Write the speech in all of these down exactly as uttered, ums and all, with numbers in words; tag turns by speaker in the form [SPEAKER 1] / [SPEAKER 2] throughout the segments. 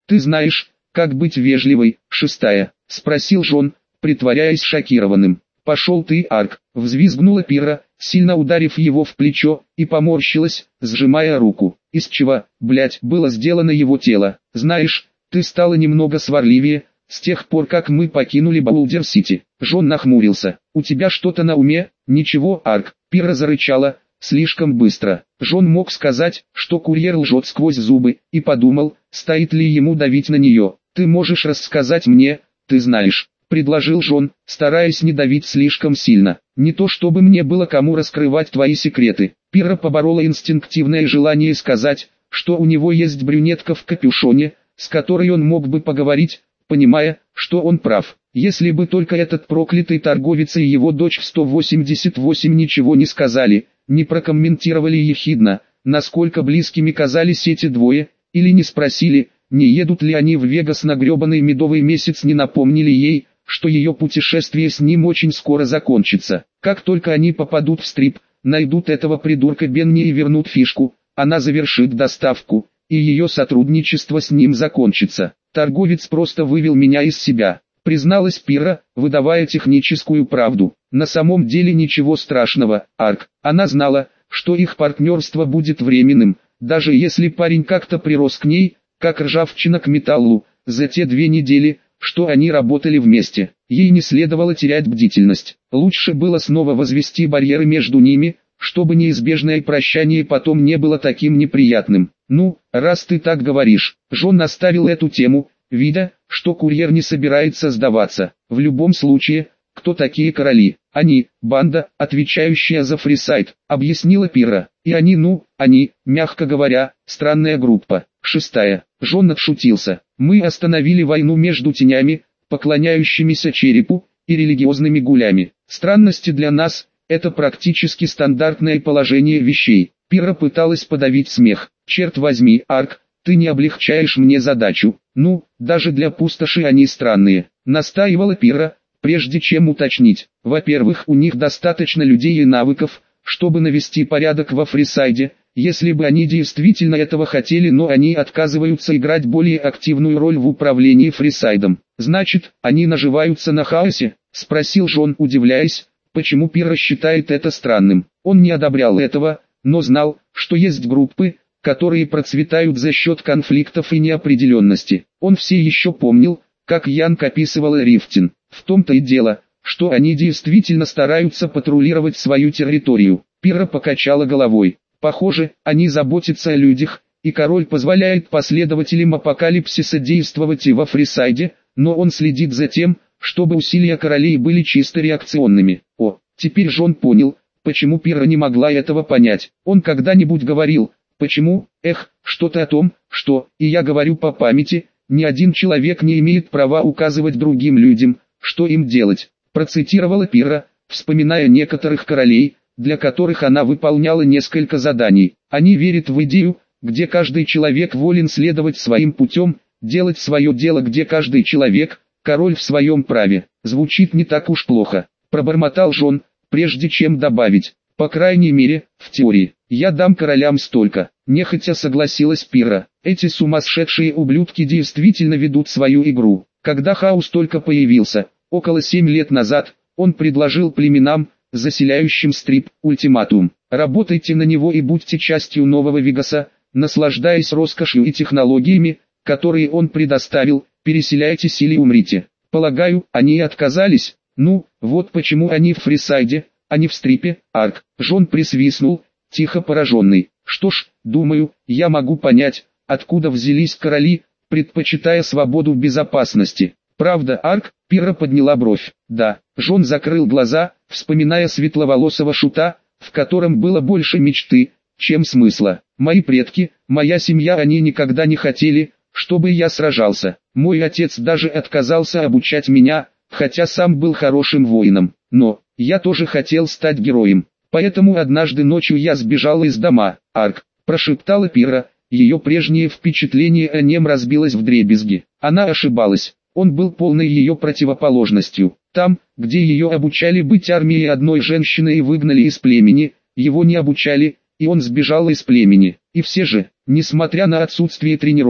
[SPEAKER 1] Ты знаешь, как быть вежливой. Шестая, спросил Джон, притворяясь шокированным. Пошел ты, Арк, взвизгнула Пирра, сильно ударив его в плечо, и поморщилась, сжимая руку. Из чего, блять, было сделано его тело? Знаешь, ты стала немного сварливее, с тех пор как мы покинули Боулдер-Сити. Джон нахмурился. У тебя что-то на уме? Ничего, Арк. Пирра зарычала, слишком быстро. Джон мог сказать, что курьер лжет сквозь зубы, и подумал, стоит ли ему давить на нее. Ты можешь рассказать мне, ты знаешь, предложил Джон, стараясь не давить слишком сильно. Не то чтобы мне было кому раскрывать твои секреты. Пирра поборола инстинктивное желание сказать, что у него есть брюнетка в капюшоне, с которой он мог бы поговорить, понимая, что он прав. Если бы только этот проклятый торговец и его дочь в сто восемьдесят восемь ничего не сказали, не прокомментировали ехидно, насколько близкими казались эти двое, или не спросили, не едут ли они в Вегас на гребаный медовый месяц, не напомнили ей, что ее путешествие с ним очень скоро закончится. Как только они попадут в стрип, найдут этого придурка Бенни и вернут фишку, она завершит доставку, и ее сотрудничество с ним закончится. Торговец просто вывел меня из себя, призналась Пирра, выдавая техническую правду. На самом деле ничего страшного, Арк. Она знала, что их партнерство будет временным, даже если парень как-то прирос к ней, как ржавчина к металлу, за те две недели, что они работали вместе. Ей не следовало терять бдительность. Лучше было снова возвести барьеры между ними, чтобы неизбежное прощание потом не было таким неприятным. Ну, раз ты так говоришь, Джон оставил эту тему, видя, что курьер не собирается сдаваться. В любом случае, кто такие короли? Они, банда, отвечающая за Фрисайд, объяснила Пирра. И они, ну, они, мягко говоря, странная группа. Шестая. Джон отшутился. Мы остановили войну между тенями, поклоняющимися черепу, и религиозными гулями. Странности для нас – это практически стандартное положение вещей. Пирра пыталась подавить смех. Черт возьми, Арк, ты не облегчаешь мне задачу. Ну, даже для пустоши они странные. Настаивала Пирра, прежде чем уточнить. Во-первых, у них достаточно людей и навыков, чтобы навести порядок во Фрисайде, если бы они действительно этого хотели, но они отказываются играть более активную роль в управлении Фрисайдом. Значит, они наживаются на хаосе? Спросил Джон, удивляясь, почему Пирра считает это странным. Он не одобрял этого, но знал, что есть группы, которые процветают за счет конфликтов и неопределенности. Он все еще помнил, как Янг описывал Рифтин. В том-то и дело, что они действительно стараются патрулировать свою территорию. Пирра покачала головой. Похоже, они заботятся о людях, и король позволяет последователям апокалипсиса действовать и во Фрисайде, но он следит за тем, чтобы усилия королей были чисто реакционными. О, теперь Джон понял, почему Пирра не могла этого понять. Он когда-нибудь говорил, почему, эх, что-то о том, что, и я говорю по памяти, ни один человек не имеет права указывать другим людям, что им делать. Процитировала Пирра, вспоминая некоторых королей, для которых она выполняла несколько заданий. Они верят в идею, где каждый человек волен следовать своим путем, делать свое дело, где каждый человек, король в своем праве. Звучит не так уж плохо, пробормотал Джон, прежде чем добавить, по крайней мере, в теории. Я дам королям столько, нехотя согласилась Пирра. Эти сумасшедшие ублюдки действительно ведут свою игру. Когда хаос только появился, около семь лет назад, он предложил племенам, заселяющим стрип, ультиматум. Работайте на него и будьте частью нового Вегаса, наслаждаясь роскошью и технологиями, которые он предоставил, переселяйтесь или умрите. Полагаю, они и отказались. Ну, вот почему они в Фрисайде, а не в стрипе. Арк. Джон присвистнул, тихо пораженный. Что ж, думаю, я могу понять, откуда взялись короли, предпочитая свободу безопасности. Правда, Арк? Пирра подняла бровь. Да. Джон закрыл глаза, вспоминая светловолосого шута, в котором было больше мечты, чем смысла. Мои предки, моя семья, они никогда не хотели, чтобы я сражался. Мой отец даже отказался обучать меня, хотя сам был хорошим воином. Но, я тоже хотел стать героем. Поэтому однажды ночью я сбежал из дома. Арк, прошептала Пирра, ее прежнее впечатление о нем разбилось вдребезги. Она ошибалась. Он был полной ее противоположностью. Там, где ее обучали быть армией одной женщины и выгнали из племени, его не обучали, и он сбежал из племени. И все же, несмотря на отсутствие тренировок,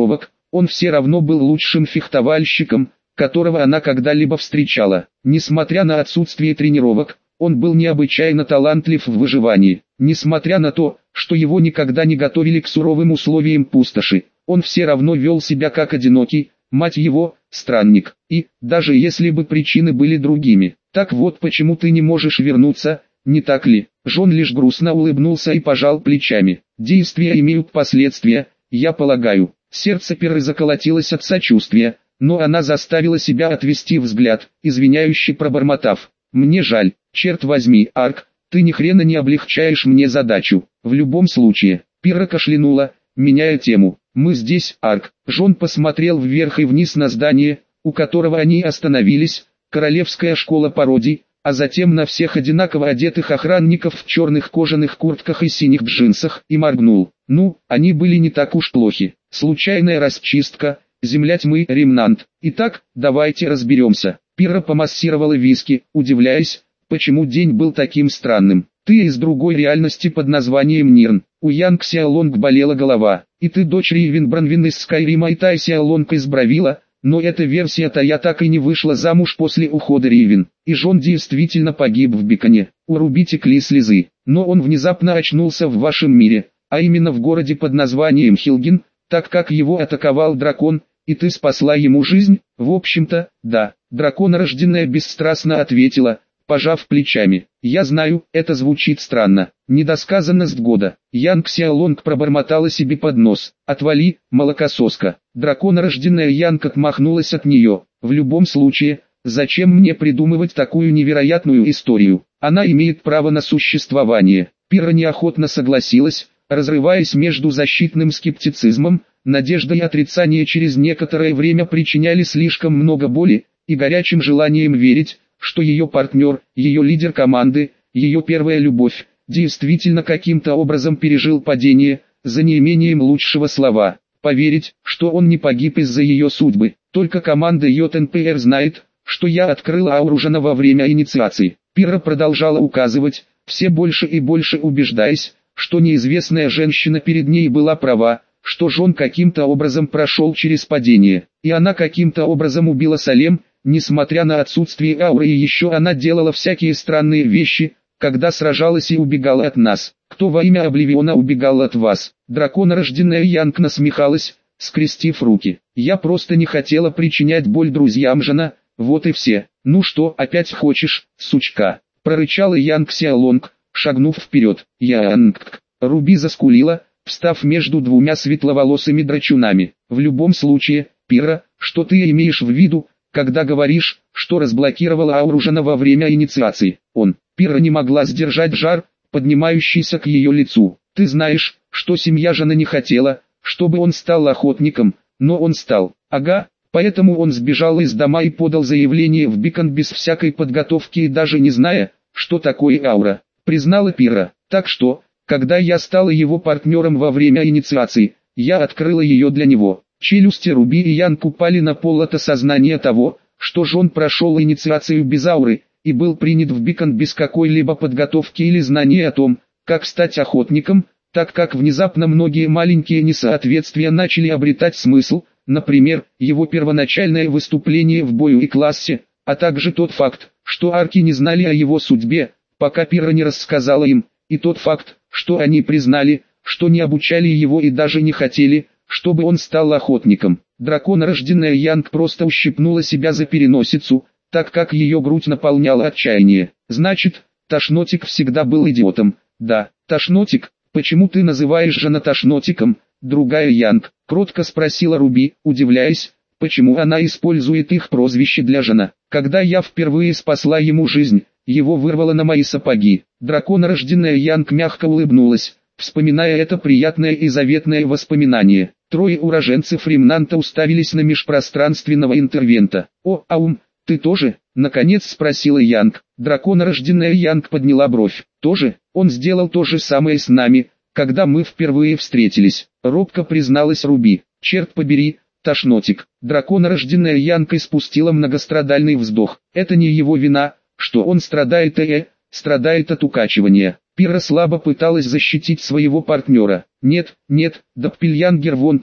[SPEAKER 1] он все равно был лучшим фехтовальщиком, которого она когда-либо встречала. Несмотря на отсутствие тренировок, он был необычайно талантлив в выживании. Несмотря на то, что его никогда не готовили к суровым условиям пустоши, он все равно вел себя как одинокий, мать его, странник. И, даже если бы причины были другими, так вот почему ты не можешь вернуться, не так ли? Жон лишь грустно улыбнулся и пожал плечами. Действия имеют последствия, я полагаю. Сердце Пиры заколотилось от сочувствия, но она заставила себя отвести взгляд, извиняюще пробормотав: «Мне жаль, черт возьми, Арк, ты ни хрена не облегчаешь мне задачу. В любом случае». Пира кашлянула, меняя тему. «Мы здесь, Арк». Жон посмотрел вверх и вниз на здание, у которого они остановились, королевская школа пародий, а затем на всех одинаково одетых охранников в черных кожаных куртках и синих джинсах, и моргнул. Ну, они были не так уж плохи. Случайная расчистка, земля тьмы, ремнант. Итак, давайте разберемся. Пира помассировала виски, удивляясь, почему день был таким странным. Ты из другой реальности под названием Нирн. У Янг Сяолонг болела голова. И ты дочь Ривен Бранвин из Скайрима и Тай Сяолонг из Бравила. Но эта версия-то я так и не вышла замуж после ухода Ривен. И Жон действительно погиб в Биконе. У Руби текли слезы. Но он внезапно очнулся в вашем мире, а именно в городе под названием Хилгин, так как его атаковал дракон, и ты спасла ему жизнь. В общем-то, да. Драконорожденная бесстрастно ответила, пожав плечами. Я знаю, это звучит странно. Недосказанность года. Янг Сяолонг пробормотала себе под нос. Отвали, молокососка. Драконорожденная Янг отмахнулась от нее. В любом случае, зачем мне придумывать такую невероятную историю? Она имеет право на существование. Пира неохотно согласилась, разрываясь между защитным скептицизмом, надеждой и отрицанием через некоторое время причиняли слишком много боли, и горячим желанием верить, что ее партнер, ее лидер команды, ее первая любовь, действительно каким-то образом пережил падение, за неимением лучшего слова. Поверить, что он не погиб из-за ее судьбы. Только команда Йот Эн Пи Эр знает, что я открыла ауру Жона во время инициации. Пира продолжала указывать, все больше и больше убеждаясь, что неизвестная женщина перед ней была права, что Жон каким-то образом прошел через падение, и она каким-то образом убила Салем. Несмотря на отсутствие ауры, и еще она делала всякие странные вещи, когда сражалась и убегала от нас. Кто во имя Обливиона убегал от вас? Драконорожденная Янг насмехалась, скрестив руки. Я просто не хотела причинять боль друзьям Жона, вот и все. Ну что, опять хочешь, сучка? Прорычала Янг Сяолонг, шагнув вперед. Янг. Руби заскулила, встав между двумя светловолосыми драчунами. В любом случае, Пира, что ты имеешь в виду, когда говоришь, что разблокировала ауру Жона во время инициации? Он, Пира не могла сдержать жар, поднимающийся к ее лицу. Ты знаешь, что семья Жона не хотела, чтобы он стал охотником, но он стал. Ага, поэтому он сбежал из дома и подал заявление в Бикон без всякой подготовки и даже не зная, что такое аура. Признала Пира. Так что, когда я стала его партнером во время инициации, я открыла ее для него. Челюсти Руби и Янг упали на пол от осознания того, что Жон прошел инициацию без ауры, и был принят в Бикон без какой-либо подготовки или знания о том, как стать охотником, так как внезапно многие маленькие несоответствия начали обретать смысл, например, его первоначальное выступление в бою и классе, а также тот факт, что арки не знали о его судьбе, пока Пира не рассказала им, и тот факт, что они признали, что не обучали его и даже не хотели, чтобы он стал охотником. Драконорожденная Янг просто ущипнула себя за переносицу, так как ее грудь наполняла отчаяние. Значит, Тошнотик всегда был идиотом. Да, Тошнотик, почему ты называешь Жона Тошнотиком, другая Янг? Кротко спросила Руби, удивляясь, почему она использует их прозвище для Жона. Когда я впервые спасла ему жизнь, его вырвало на мои сапоги. Драконорожденная Янг мягко улыбнулась, вспоминая это приятное и заветное воспоминание. Трое уроженцев Ремнанта уставились на межпространственного интервента. «О, Аум, ты тоже?» — наконец спросила Янг. Драконорожденная Янг подняла бровь. «Тоже? Он сделал то же самое с нами, когда мы впервые встретились», — робко призналась Руби. «Черт побери, Тошнотик». Драконорожденная Янг испустила многострадальный вздох. «Это не его вина, что он страдает э, страдает от укачивания». Пира слабо пыталась защитить своего партнера. «Нет, нет, Доппельянгер вон там,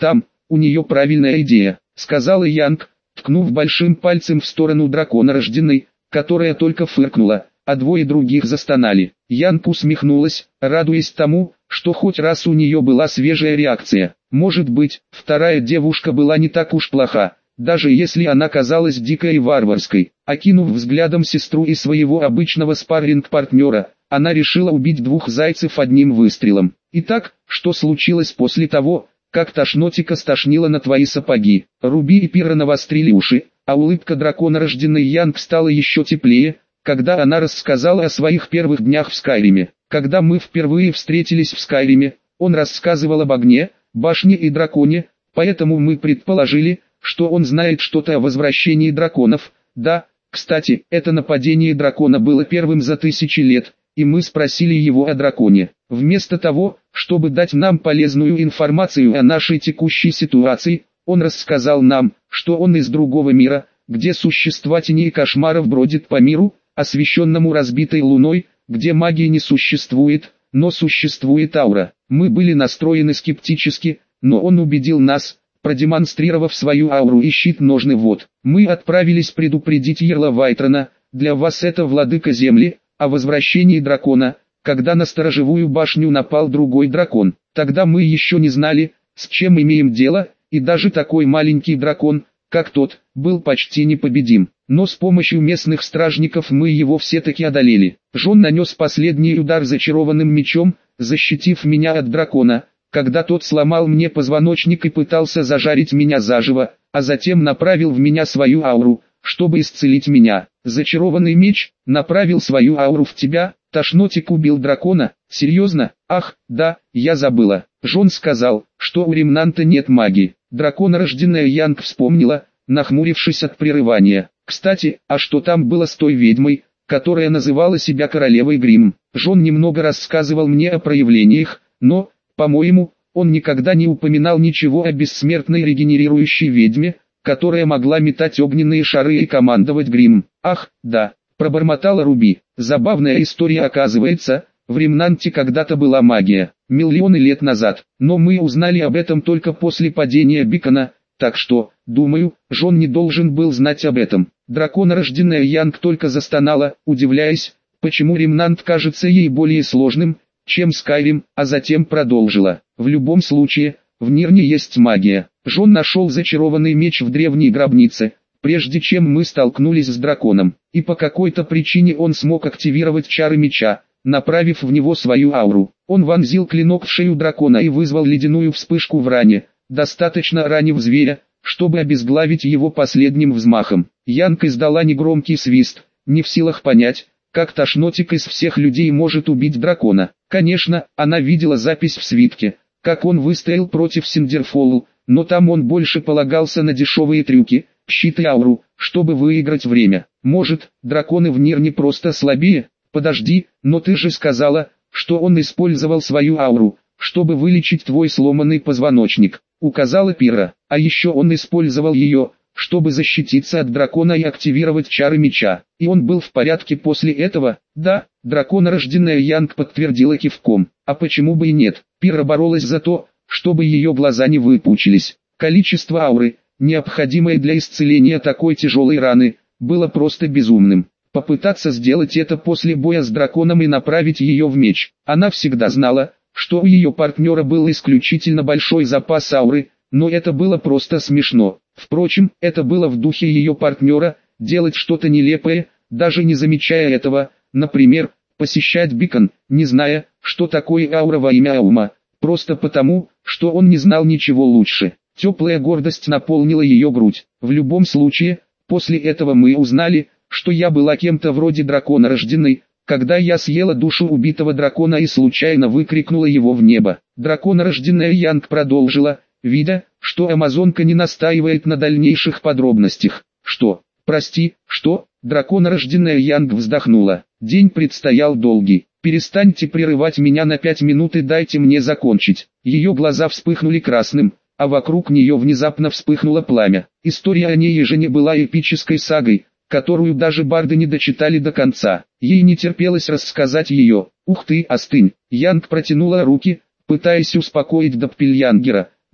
[SPEAKER 1] у нее правильная идея», — сказала Янг, ткнув большим пальцем в сторону дракона рожденной, которая только фыркнула, а двое других застонали. Янг усмехнулась, радуясь тому, что хоть раз у нее была свежая реакция. Может быть, вторая девушка была не так уж плоха, даже если она казалась дикой и варварской. Окинув взглядом сестру и своего обычного спарринг-партнера, она решила убить двух зайцев одним выстрелом. «Итак, что случилось после того, как тошнотика стошнила на твои сапоги?» Руби и Пира навострили уши, а улыбка дракона рожденной Янг стала еще теплее, когда она рассказала о своих первых днях в Скайриме. Когда мы впервые встретились в Скайриме, он рассказывал об огне, башне и драконе, поэтому мы предположили, что он знает что-то о возвращении драконов. Да, кстати, это нападение дракона было первым за тысячи лет, и мы спросили его о драконе. Вместо того, чтобы дать нам полезную информацию о нашей текущей ситуации, он рассказал нам, что он из другого мира, где существа теней и кошмаров бродят по миру, освещенному разбитой луной, где магии не существует, но существует аура. Мы были настроены скептически, но он убедил нас, продемонстрировав свою ауру и щит ножны. Вот, мы отправились предупредить Ярла Вайтрона, для вас это владыка земли, о возвращении дракона, когда на сторожевую башню напал другой дракон. Тогда мы еще не знали, с чем имеем дело, и даже такой маленький дракон, как тот, был почти непобедим. Но с помощью местных стражников мы его все-таки одолели. Жон нанес последний удар зачарованным мечом, защитив меня от дракона, когда тот сломал мне позвоночник и пытался зажарить меня заживо, а затем направил в меня свою ауру, чтобы исцелить меня. Зачарованный меч направил свою ауру в тебя. Тошнотик убил дракона? Серьезно? Ах, да, я забыла. Жон сказал, что у ремнанта нет магии. Драконорожденная Янг вспомнила, нахмурившись от прерывания. Кстати, а что там было с той ведьмой, которая называла себя королевой Гримм? Жон немного рассказывал мне о проявлениях, но, по-моему, он никогда не упоминал ничего о бессмертной регенерирующей ведьме, которая могла метать огненные шары и командовать Гримм. Ах, да, пробормотала Руби. Забавная история, оказывается, в Ремнанте когда-то была магия, миллионы лет назад, но мы узнали об этом только после падения Бикона, так что, думаю, Жон не должен был знать об этом. Драконорожденная Янг только застонала, удивляясь, почему Ремнант кажется ей более сложным, чем Скайрим, а затем продолжила. В любом случае, в Нирне есть магия. Жон нашел зачарованный меч в древней гробнице, прежде чем мы столкнулись с драконом, и по какой-то причине он смог активировать чары меча, направив в него свою ауру. Он вонзил клинок в шею дракона и вызвал ледяную вспышку в ране, достаточно ранив зверя, чтобы обезглавить его последним взмахом. Янг издала негромкий свист, не в силах понять, как тошнотик из всех людей может убить дракона. Конечно, она видела запись в свитке, как он выстоял против Синдерфолл, но там он больше полагался на дешевые трюки, щит и ауру, чтобы выиграть время. Может, драконы в Нирне просто слабее? Подожди, но ты же сказала, что он использовал свою ауру, чтобы вылечить твой сломанный позвоночник, указала Пира. А еще он использовал ее, чтобы защититься от дракона и активировать чары меча. И он был в порядке после этого? Да, драконорожденная Янг подтвердила кивком. А почему бы и нет? Пира боролась за то, чтобы ее глаза не выпучились. Количество ауры, необходимое для исцеления такой тяжелой раны, было просто безумным. Попытаться сделать это после боя с драконом и направить ее в меч. Она всегда знала, что у ее партнера был исключительно большой запас ауры, но это было просто смешно. Впрочем, это было в духе ее партнера, делать что-то нелепое, даже не замечая этого, например, посещать Бикон, не зная, что такое аура во имя Аума, просто потому, что он не знал ничего лучше. Теплая гордость наполнила ее грудь. В любом случае, после этого мы узнали, что я была кем-то вроде дракона рожденной, когда я съела душу убитого дракона и случайно выкрикнула его в небо. Драконорожденная Янг продолжила, видя, что амазонка не настаивает на дальнейших подробностях. Что? Прости, что? Драконорожденная Янг вздохнула. День предстоял долгий. Перестаньте прерывать меня на пять минут и дайте мне закончить. Ее глаза вспыхнули красным, а вокруг нее внезапно вспыхнуло пламя. История о Неежине была эпической сагой, которую даже барды не дочитали до конца. Ей не терпелось рассказать ее. Ух ты, остынь. Янг протянула руки, пытаясь успокоить Доппельянгера.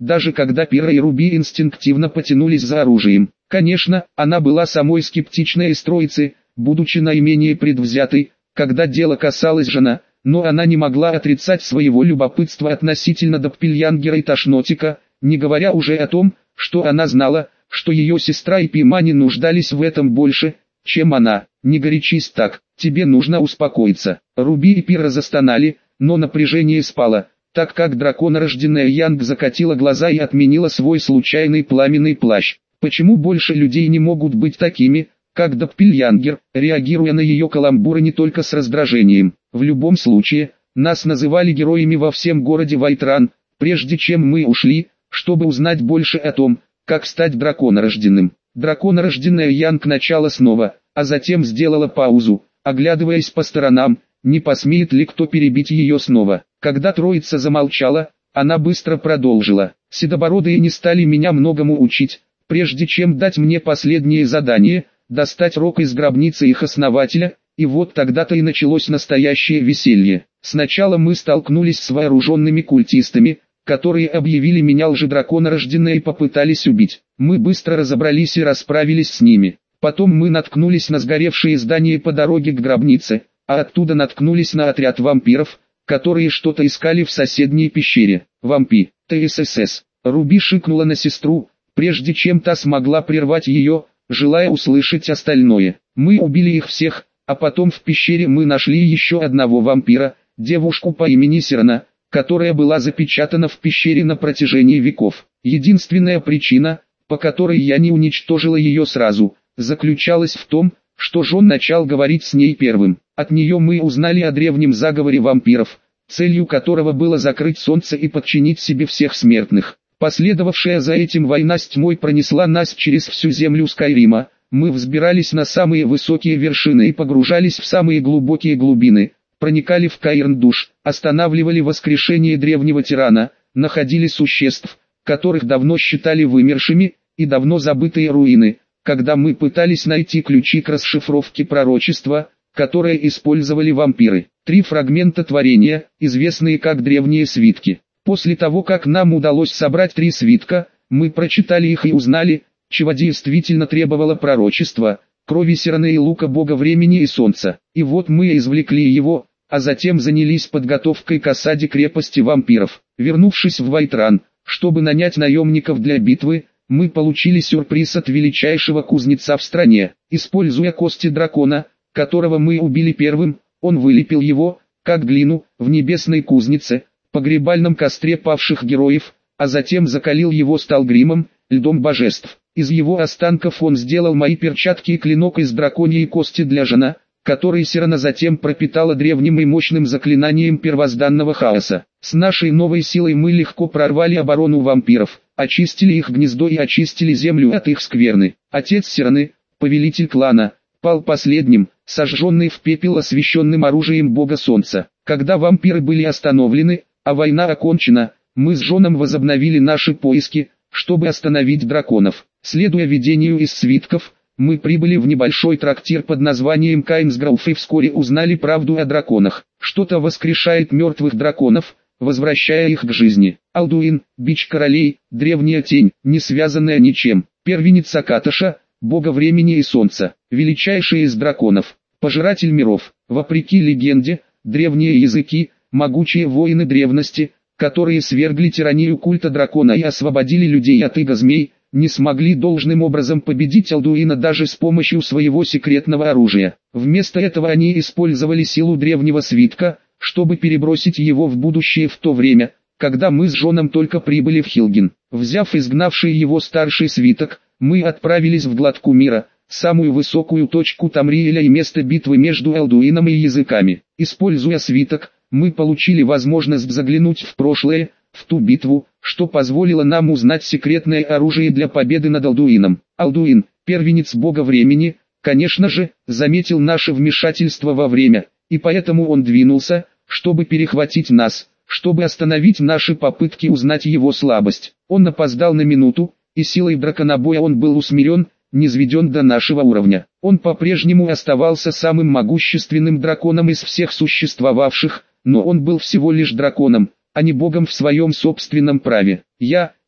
[SPEAKER 1] даже когда Пира и Руби инстинктивно потянулись за оружием. Конечно, она была самой скептичной из троицы, будучи наименее предвзятой, когда дело касалось жена, но она не могла отрицать своего любопытства относительно Доппельянгера и Тошнотика, не говоря уже о том, что она знала, что ее сестра и Пимани нуждались в этом больше, чем она. «Не горячись так, тебе нужно успокоиться». Руби и Пира застонали, но напряжение спало, так как драконорожденная Янг закатила глаза и отменила свой случайный пламенный плащ. Почему больше людей не могут быть такими, как Доппельянгер, реагируя на ее каламбуры не только с раздражением? В любом случае, нас называли героями во всем городе Вайтран, прежде чем мы ушли, чтобы узнать больше о том, как стать драконорожденным. Драконорожденная Янг начала снова, а затем сделала паузу, оглядываясь по сторонам, не посмеет ли кто перебить ее снова. Когда троица замолчала, она быстро продолжила. Седобородые не стали меня многому учить, прежде чем дать мне последнее задание, достать рог из гробницы их основателя, и вот тогда-то и началось настоящее веселье. Сначала мы столкнулись с вооруженными культистами, которые объявили меня лжедраконорожденной и попытались убить. Мы быстро разобрались и расправились с ними. Потом мы наткнулись на сгоревшие здания по дороге к гробнице, а оттуда наткнулись на отряд вампиров, которые что-то искали в соседней пещере. Вампи, ТСС. Руби шикнула на сестру, прежде чем та смогла прервать ее, желая услышать остальное. Мы убили их всех, а потом в пещере мы нашли еще одного вампира, девушку по имени Сирана, которая была запечатана в пещере на протяжении веков. Единственная причина, по которой я не уничтожила ее сразу, заключалась в том, что Жон начал говорить с ней первым. От нее мы узнали о древнем заговоре вампиров, целью которого было закрыть солнце и подчинить себе всех смертных. Последовавшая за этим война с тьмой пронесла нас через всю землю Скайрима. Мы взбирались на самые высокие вершины и погружались в самые глубокие глубины, проникали в Каирн-душ, останавливали воскрешение древнего тирана, находили существ, которых давно считали вымершими, и давно забытые руины, когда мы пытались найти ключи к расшифровке пророчества, которые использовали вампиры. Три фрагмента творения, известные как древние свитки. После того, как нам удалось собрать три свитка, мы прочитали их и узнали, чего действительно требовало пророчество, крови Сираны и лука бога времени и солнца. И вот мы извлекли его, а затем занялись подготовкой к осаде крепости вампиров. Вернувшись в Вайтран, чтобы нанять наемников для битвы, мы получили сюрприз от величайшего кузнеца в стране. Используя кости дракона, которого мы убили первым, он вылепил его, как глину, в небесной кузнице, погребальном костре павших героев, а затем закалил его сталгримом, льдом божеств. Из его останков он сделал мои перчатки и клинок из драконьей кости для жена, который Сирана затем пропитала древним и мощным заклинанием первозданного хаоса. С нашей новой силой мы легко прорвали оборону вампиров, очистили их гнездо и очистили землю от их скверны. Отец Сираны, повелитель клана, пал последним, сожженный в пепел освященным оружием бога солнца. Когда вампиры были остановлены, а война окончена, мы с Жоном возобновили наши поиски, чтобы остановить драконов. Следуя видению из свитков, мы прибыли в небольшой трактир под названием Кайнсграуф и вскоре узнали правду о драконах. Что-то воскрешает мертвых драконов, возвращая их к жизни. Алдуин, бич королей, древняя тень, не связанная ничем. Первенец Акаташа, бога времени и солнца, величайший из драконов, пожиратель миров. Вопреки легенде, древние языки, могучие воины древности, которые свергли тиранию культа дракона и освободили людей от иго змей, не смогли должным образом победить Алдуина даже с помощью своего секретного оружия. Вместо этого они использовали силу древнего свитка, чтобы перебросить его в будущее в то время, когда мы с Жоном только прибыли в Хилген. Взяв изгнавший его старший свиток, мы отправились в Гладку мира, самую высокую точку Тамриэля и место битвы между Алдуином и языками. Используя свиток, мы получили возможность заглянуть в прошлое, в ту битву, что позволило нам узнать секретное оружие для победы над Алдуином. Алдуин, первенец бога времени, конечно же, заметил наше вмешательство во время, и поэтому он двинулся, чтобы перехватить нас, чтобы остановить наши попытки узнать его слабость. Он опоздал на минуту, и силой драконобоя он был усмирен, низведен до нашего уровня. Он по-прежнему оставался самым могущественным драконом из всех существовавших, но он был всего лишь драконом, а не богом в своем собственном праве. Я,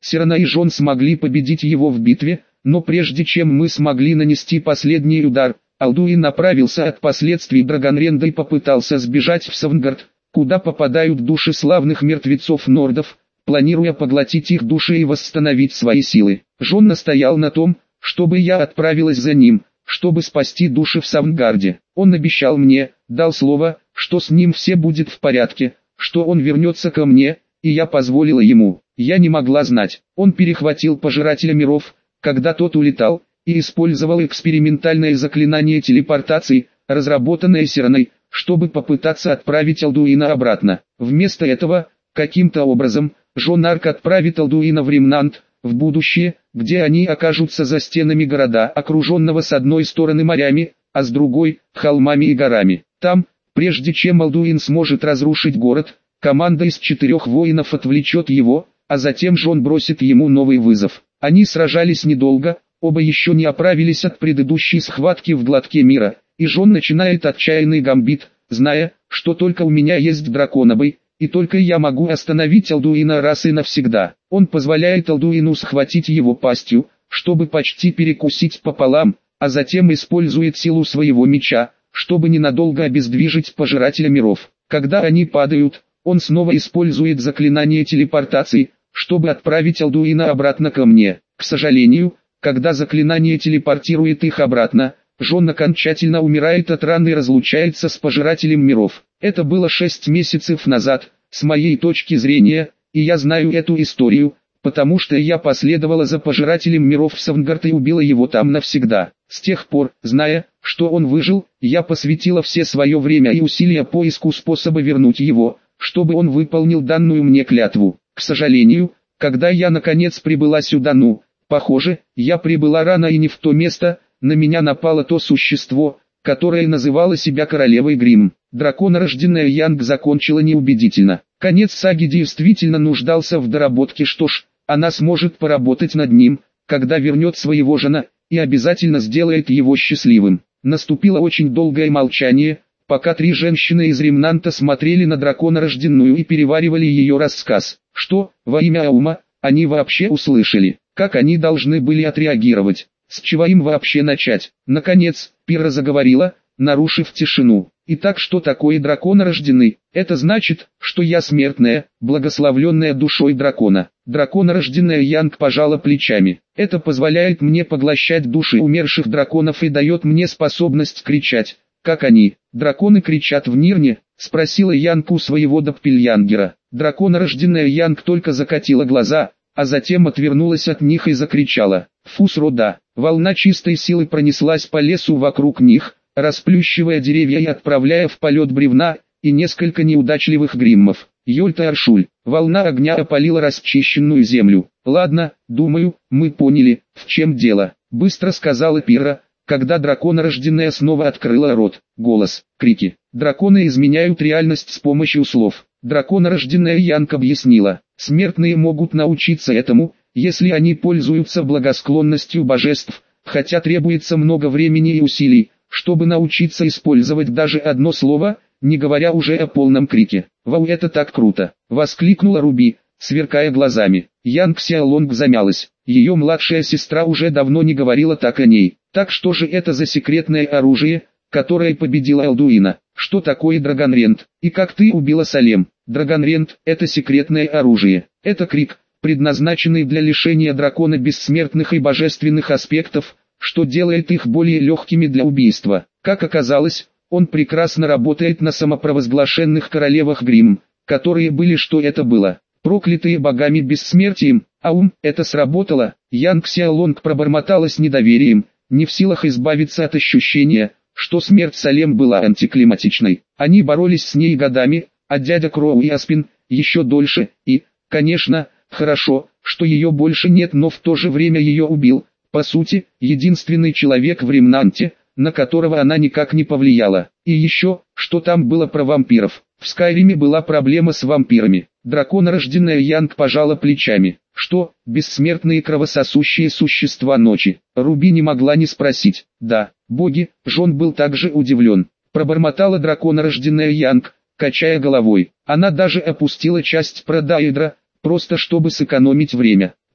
[SPEAKER 1] Сирана и Жон смогли победить его в битве, но прежде чем мы смогли нанести последний удар, Алдуин направился от последствий Драгонренда и попытался сбежать в Савнгард, куда попадают души славных мертвецов нордов, планируя поглотить их души и восстановить свои силы. Жон настоял на том, чтобы я отправилась за ним, чтобы спасти души в Савнгарде. Он обещал мне, дал слово, что с ним все будет в порядке, что он вернется ко мне, и я позволила ему. Я не могла знать. Он перехватил Пожирателя миров, когда тот улетал, и использовал экспериментальное заклинание телепортации, разработанное Сираной, чтобы попытаться отправить Алдуина обратно. Вместо этого, каким-то образом, Жон Арк отправит Алдуина в Ремнант, в будущее, где они окажутся за стенами города, окруженного с одной стороны морями, а с другой – холмами и горами. Там, прежде чем Алдуин сможет разрушить город, команда из четырех воинов отвлечет его, а затем Жон бросит ему новый вызов. Они сражались недолго, оба еще не оправились от предыдущей схватки в глотке мира, и Жон начинает отчаянный гамбит, зная, что только у меня есть драконобой, и только я могу остановить Алдуина раз и навсегда. Он позволяет Алдуину схватить его пастью, чтобы почти перекусить пополам, а затем использует силу своего меча, чтобы ненадолго обездвижить Пожирателя миров. Когда они падают, он снова использует заклинание телепортации, чтобы отправить Алдуина обратно ко мне. К сожалению, когда заклинание телепортирует их обратно, Жон окончательно умирает от раны и разлучается с Пожирателем миров. Это было шесть месяцев назад, с моей точки зрения, и я знаю эту историю, потому что я последовала за Пожирателем миров в Савнгард и убила его там навсегда. С тех пор, зная, что он выжил, я посвятила все свое время и усилия поиску способа вернуть его, чтобы он выполнил данную мне клятву. К сожалению, когда я наконец прибыла сюда, ну, похоже, я прибыла рано и не в то место, на меня напало то существо, которое называло себя королевой Гримм. Драконорожденная Янг закончила неубедительно. Конец саги действительно нуждался в доработке, что ж, она сможет поработать над ним, когда вернет своего жена, и обязательно сделает его счастливым. Наступило очень долгое молчание, пока три женщины из Ремнанта смотрели на драконорожденную и переваривали ее рассказ. Что, во имя Аума, они вообще услышали? Как они должны были отреагировать? С чего им вообще начать? Наконец, Пирра заговорила, нарушив тишину. Итак, что такое драконорожденный? Это значит, что я смертная, благословленная душой дракона. Драконорожденная Янг пожала плечами. Это позволяет мне поглощать души умерших драконов и дает мне способность кричать, как они. Драконы кричат в Нирне? Спросила Янг у своего доппельянгера. Драконорожденная Янг только закатила глаза, а затем отвернулась от них и закричала. Фусрода. Волна чистой силы пронеслась по лесу вокруг них, расплющивая деревья и отправляя в полет бревна и несколько неудачливых гриммов. Йольта Аршуль. Волна огня опалила расчищенную землю. Ладно, думаю, мы поняли, в чем дело, быстро сказала Пирра, когда драконорожденная снова открыла рот. Голос, крики. Драконы изменяют реальность с помощью слов. Драконорожденная Янг объяснила. Смертные могут научиться этому, если они пользуются благосклонностью божеств, хотя требуется много времени и усилий, чтобы научиться использовать даже одно слово, не говоря уже о полном крике. «Вау, это так круто!» — воскликнула Руби, сверкая глазами. Янг Сяолонг замялась. Ее младшая сестра уже давно не говорила так о ней. Так что же это за секретное оружие, которое победило Алдуина? Что такое Драгонренд? И как ты убила Салем? Драгонренд — это секретное оружие. Это крик, предназначенный для лишения дракона бессмертных и божественных аспектов, что делает их более легкими для убийства. Как оказалось, он прекрасно работает на самопровозглашенных королевах Гримм, которые были что это было, проклятые богами бессмертием. Аум, это сработало. Янг Сяолонг пробормотала с недоверием, не в силах избавиться от ощущения, что смерть Салем была антиклиматичной. Они боролись с ней годами, а дядя Кроу и Аспин еще дольше, и, конечно, хорошо, что ее больше нет, но в то же время ее убил, по сути, единственный человек в Ремнанте, на которого она никак не повлияла. И еще, что там было про вампиров. В Скайриме была проблема с вампирами. Драконорожденная Янг пожала плечами. Что, бессмертные кровососущие существа ночи? Руби не могла не спросить. Да, боги, Жон был также удивлен. Пробормотала драконорожденная Янг, качая головой. Она даже опустила часть про Даэдра, просто чтобы сэкономить время.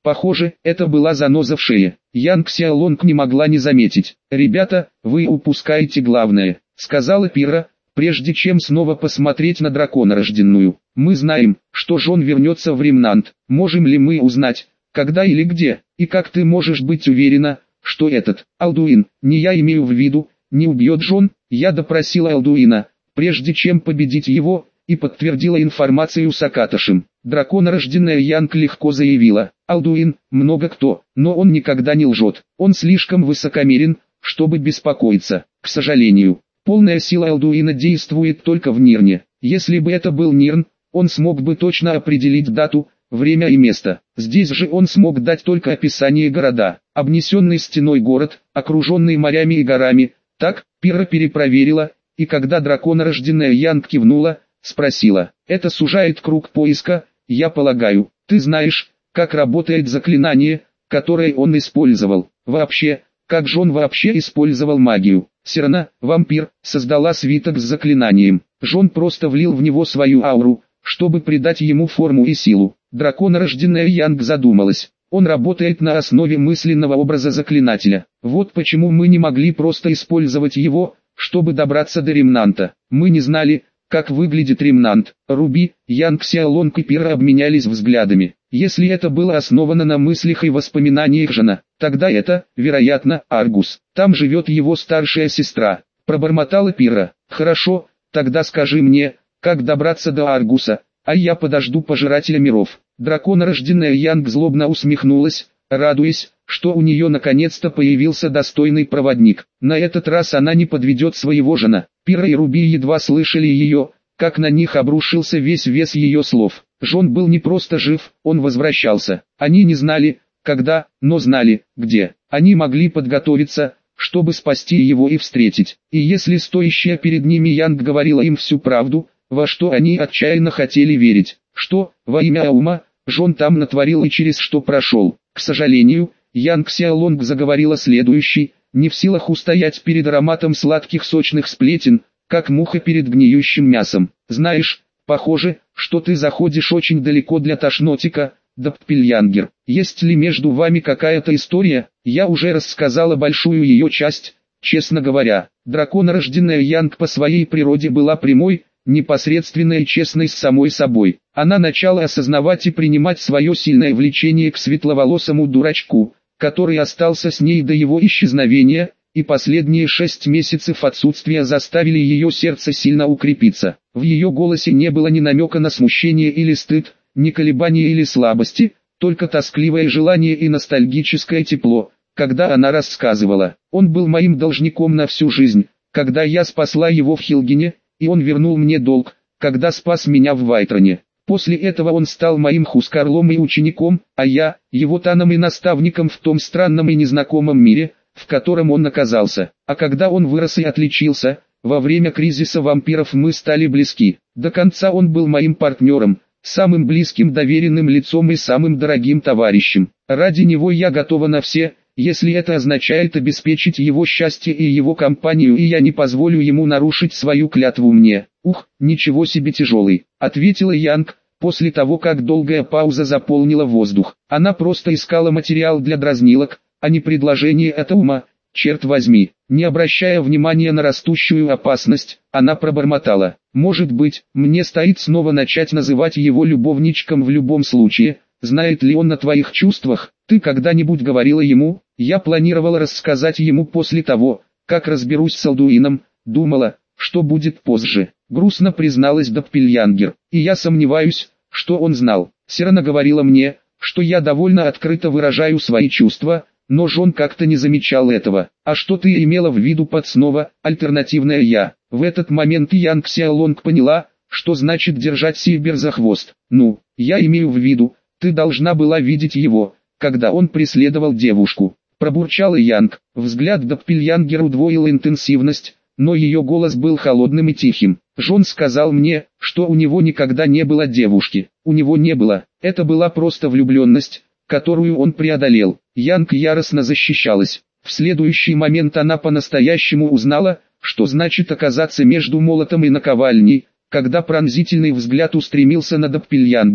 [SPEAKER 1] Похоже, это была заноза в шее. Янг Сяолонг не могла не заметить. «Ребята, вы упускаете главное», — сказала Пира, прежде чем снова посмотреть на драконорожденную. «Мы знаем, что Жон вернется в Ремнант. Можем ли мы узнать, когда или где, и как ты можешь быть уверена, что этот Алдуин, не я имею в виду, не убьет Жон?» Я допросила Алдуина, прежде чем победить его, и подтвердила информацию с Акатошем. Драконорожденная Янг легко заявила: «Алдуин, много кто, но он никогда не лжет. Он слишком высокомерен, чтобы беспокоиться. К сожалению, полная сила Алдуина действует только в Нирне. Если бы это был Нирн, он смог бы точно определить дату, время и место. Здесь же он смог дать только описание города. Обнесенный стеной город, окруженный морями и горами. Так, Пира перепроверила, и когда драконорожденная Янг кивнула, спросила: «Это сужает круг поиска, я полагаю. Ты знаешь, как работает заклинание, которое он использовал? Вообще, как же он вообще использовал магию?» Сирена, вампир, создала свиток с заклинанием. Жон просто влил в него свою ауру, чтобы придать ему форму и силу. Драконорожденная Янг задумалась. Он работает на основе мысленного образа заклинателя. Вот почему мы не могли просто использовать его, чтобы добраться до Ремнанта. Мы не знали, как выглядит Ремнант. Руби, Янг Сяолонг и Пира обменялись взглядами. Если это было основано на мыслях и воспоминаниях Жона, тогда это, вероятно, Аргус. Там живет его старшая сестра. Пробормотала Пира. «Хорошо, тогда скажи мне, как добраться до Аргуса, а я подожду пожирателя миров». Драконорожденная Янг злобно усмехнулась, радуясь, что у нее наконец-то появился достойный проводник. На этот раз она не подведет своего Жона. Пира и Руби едва слышали ее, как на них обрушился весь вес ее слов. Жон был не просто жив, он возвращался. Они не знали, когда, но знали, где. Они могли подготовиться, чтобы спасти его и встретить. И если стоящая перед ними Янг говорила им всю правду, во что они отчаянно хотели верить, что, во имя Аума, Жон там натворил и через что прошел. К сожалению, Янг Сяолонг заговорила следующий: «Не в силах устоять перед ароматом сладких сочных сплетен, как муха перед гниющим мясом. Знаешь, похоже, что ты заходишь очень далеко для тошнотика, Доппельянгер. Есть ли между вами какая-то история? Я уже рассказала большую ее часть, честно говоря». Драконорожденная Янг по своей природе была прямой, непосредственной и честной с самой собой. Она начала осознавать и принимать свое сильное влечение к светловолосому дурачку, который остался с ней до его исчезновения, и последние шесть месяцев отсутствия заставили ее сердце сильно укрепиться. В ее голосе не было ни намека на смущение или стыд, ни колебания или слабости, только тоскливое желание и ностальгическое тепло, когда она рассказывала: «Он был моим должником на всю жизнь, когда я спасла его в Хилгене, и он вернул мне долг, когда спас меня в Вайтроне. После этого он стал моим хускарлом и учеником, а я, его таном и наставником в том странном и незнакомом мире, в котором он оказался. А когда он вырос и отличился, во время кризиса вампиров мы стали близки. До конца он был моим партнером, самым близким доверенным лицом и самым дорогим товарищем. Ради него я готова на все, если это означает обеспечить его счастье и его компанию, и я не позволю ему нарушить свою клятву мне». «Ух, ничего себе тяжелый», — ответила Янг, после того как долгая пауза заполнила воздух. Она просто искала материал для дразнилок, а не предложение от ума. «Черт возьми». Не обращая внимания на растущую опасность, она пробормотала: «Может быть, мне стоит снова начать называть его любовничком в любом случае. Знает ли он о твоих чувствах? Ты когда-нибудь говорила ему?» «Я планировала рассказать ему после того, как разберусь с Алдуином, думала, что будет позже», — грустно призналась Доппельянгер. «И я сомневаюсь, что он знал. Сирена говорила мне, что я довольно открыто выражаю свои чувства, но Жон как-то не замечал этого». «А что ты имела в виду под снова, альтернативное я?» В этот момент Янг Сяолонг поняла, что значит держать Сильбер за хвост. «Ну, я имею в виду, ты должна была видеть его, когда он преследовал девушку», — пробурчала Янг. Взгляд Доппельянгер удвоил интенсивность, но ее голос был холодным и тихим. «Жон сказал мне, что у него никогда не было девушки. У него не было, это была просто влюбленность, которую он преодолел». Янг яростно защищалась. В следующий момент она по-настоящему узнала, что значит оказаться между молотом и наковальней, когда пронзительный взгляд устремился на Доппельянгера.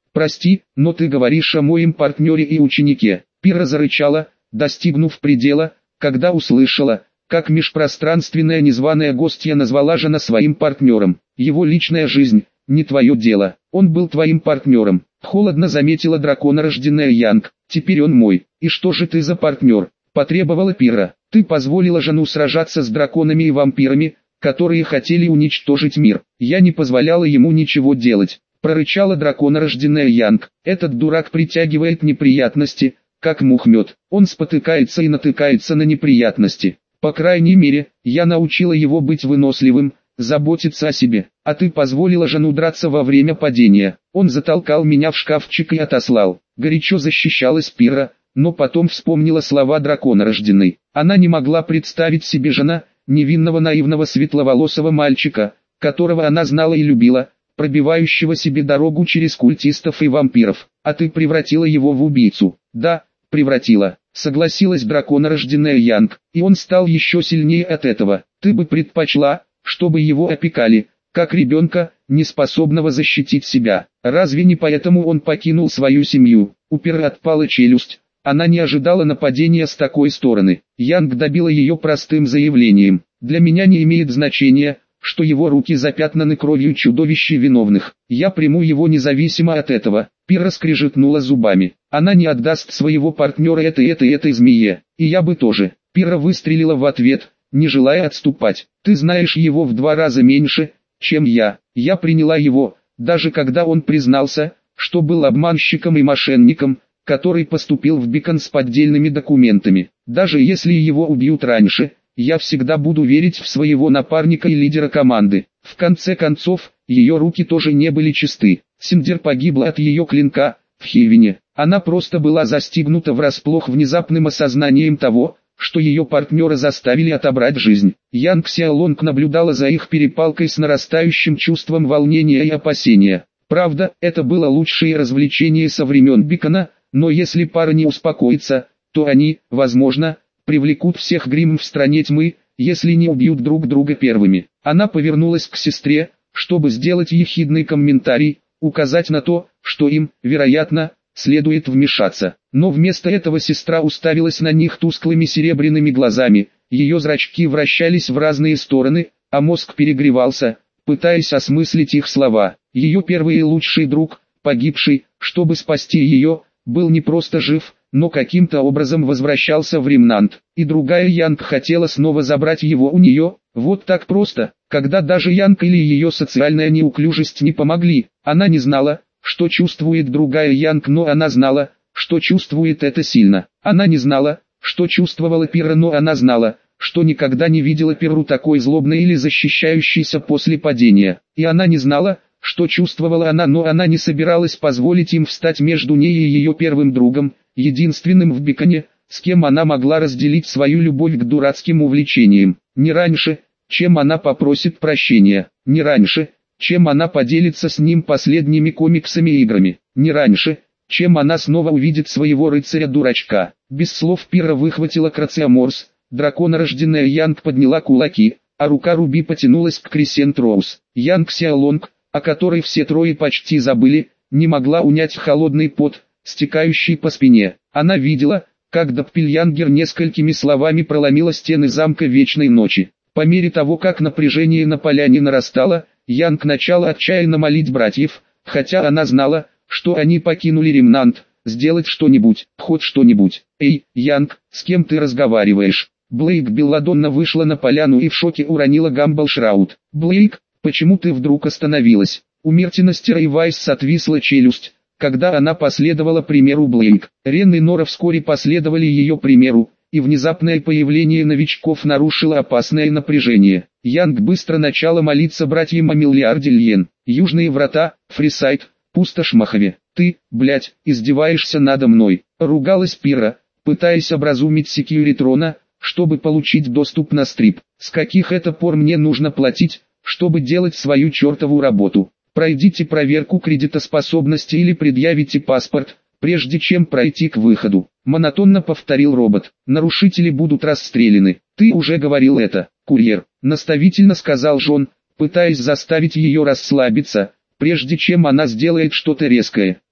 [SPEAKER 1] Прости, но ты говоришь о моем партнере и ученике. Пирра зарычала, достигнув предела, когда услышала, как межпространственная незваная гостья назвала жена своим партнером. Его личная жизнь – не твое дело. Он был твоим партнером. Холодно заметила драконорожденная Янг. Теперь он мой. И что же ты за партнер? Потребовала Пирра. Ты позволила жену сражаться с драконами и вампирами, которые хотели уничтожить мир. Я не позволяла ему ничего делать. Прорычала драконорожденная Янг. Этот дурак притягивает неприятности, как мух мед. Он спотыкается и натыкается на неприятности. По крайней мере, я научила его быть выносливым, заботиться о себе. А ты позволила жену драться во время падения. Он затолкал меня в шкафчик и отослал. Горячо защищалась Пирра, но потом вспомнила слова драконорожденной. Она не могла представить себе жена, невинного наивного светловолосого мальчика, которого она знала и любила, пробивающего себе дорогу через культистов и вампиров. А ты превратила его в убийцу. Да, превратила. Согласилась драконорожденная Янг, и он стал еще сильнее от этого. Ты бы предпочла, чтобы его опекали, как ребенка, неспособного защитить себя. Разве не поэтому он покинул свою семью? У Пирры отпала челюсть. Она не ожидала нападения с такой стороны. Янг добила ее простым заявлением. Для меня не имеет значения, что его руки запятнаны кровью чудовищ виновных. Я приму его независимо от этого. Пирра скрежетнула зубами. Она не отдаст своего партнера этой этой этой змее. И я бы тоже. Пирра выстрелила в ответ, не желая отступать. Ты знаешь его в два раза меньше, чем я. Я приняла его, даже когда он признался, что был обманщиком и мошенником, который поступил в Бикон с поддельными документами. Даже если его убьют раньше, я всегда буду верить в своего напарника и лидера команды. В конце концов, ее руки тоже не были чисты. Синдер погибла от ее клинка, в Хивине. Она просто была застигнута врасплох внезапным осознанием того, что ее партнера заставили отобрать жизнь. Янг Сяолонг наблюдала за их перепалкой с нарастающим чувством волнения и опасения. Правда, это было лучшее развлечение со времен Бикона, но если пара не успокоится, то они, возможно, привлекут всех гримм в стране тьмы, если не убьют друг друга первыми. Она повернулась к сестре, чтобы сделать ехидный комментарий, указать на то, что им, вероятно, следует вмешаться. Но вместо этого сестра уставилась на них тусклыми серебряными глазами, ее зрачки вращались в разные стороны, а мозг перегревался, пытаясь осмыслить их слова. Ее первый и лучший друг, погибший, чтобы спасти ее, был не просто жив, но каким-то образом возвращался в Ремнант, и другая Янг хотела снова забрать его у нее, вот так просто, когда даже Янг или ее социальная неуклюжесть не помогли. Она не знала, что чувствует другая Янг, но она знала, что чувствует это сильно. Она не знала, что чувствовала Пирра, но она знала, что никогда не видела Пирру такой злобной или защищающейся после падения. И она не знала, что чувствовала она, но она не собиралась позволить им встать между ней и ее первым другом, единственным в Биконе, с кем она могла разделить свою любовь к дурацким увлечениям. Не раньше, чем она попросит прощения, не раньше, чем она поделится с ним последними комиксами и играми, не раньше, чем она снова увидит своего рыцаря-дурачка. Без слов Пирра выхватила Крациаморс, драконорожденная Янг подняла кулаки, а рука Руби потянулась к Крисент Роуз. Янг Сяолонг, о которой все трое почти забыли, не могла унять холодный пот, стекающий по спине. Она видела, как Доппельянгер несколькими словами проломила стены замка Вечной Ночи. По мере того, как напряжение на поляне нарастало, Янг начала отчаянно молить братьев, хотя она знала, что они покинули Ремнант, сделать что-нибудь, хоть что-нибудь. «Эй, Янг, с кем ты разговариваешь?» Блейк Белладонна вышла на поляну и в шоке уронила Гамбл Шрауд. «Блейк, почему ты вдруг остановилась?» У Мертинастера и Вайс отвисла челюсть, когда она последовала примеру Блейк. Рен и Нора вскоре последовали ее примеру, и внезапное появление новичков нарушило опасное напряжение. Янг быстро начала молиться братьям о миллиарде льен. «Южные врата, Фрисайд, пустошь Махове. Ты, блядь, издеваешься надо мной», — ругалась Пирра, пытаясь образумить Секьюритрона, чтобы получить доступ на стрип. «С каких это пор мне нужно платить, чтобы делать свою чертову работу? Пройдите проверку кредитоспособности или предъявите паспорт, прежде чем пройти к выходу», — монотонно повторил робот. «Нарушители будут расстреляны». «Ты уже говорил это, курьер», — наставительно сказал Джон, пытаясь заставить ее расслабиться, прежде чем она сделает что-то резкое.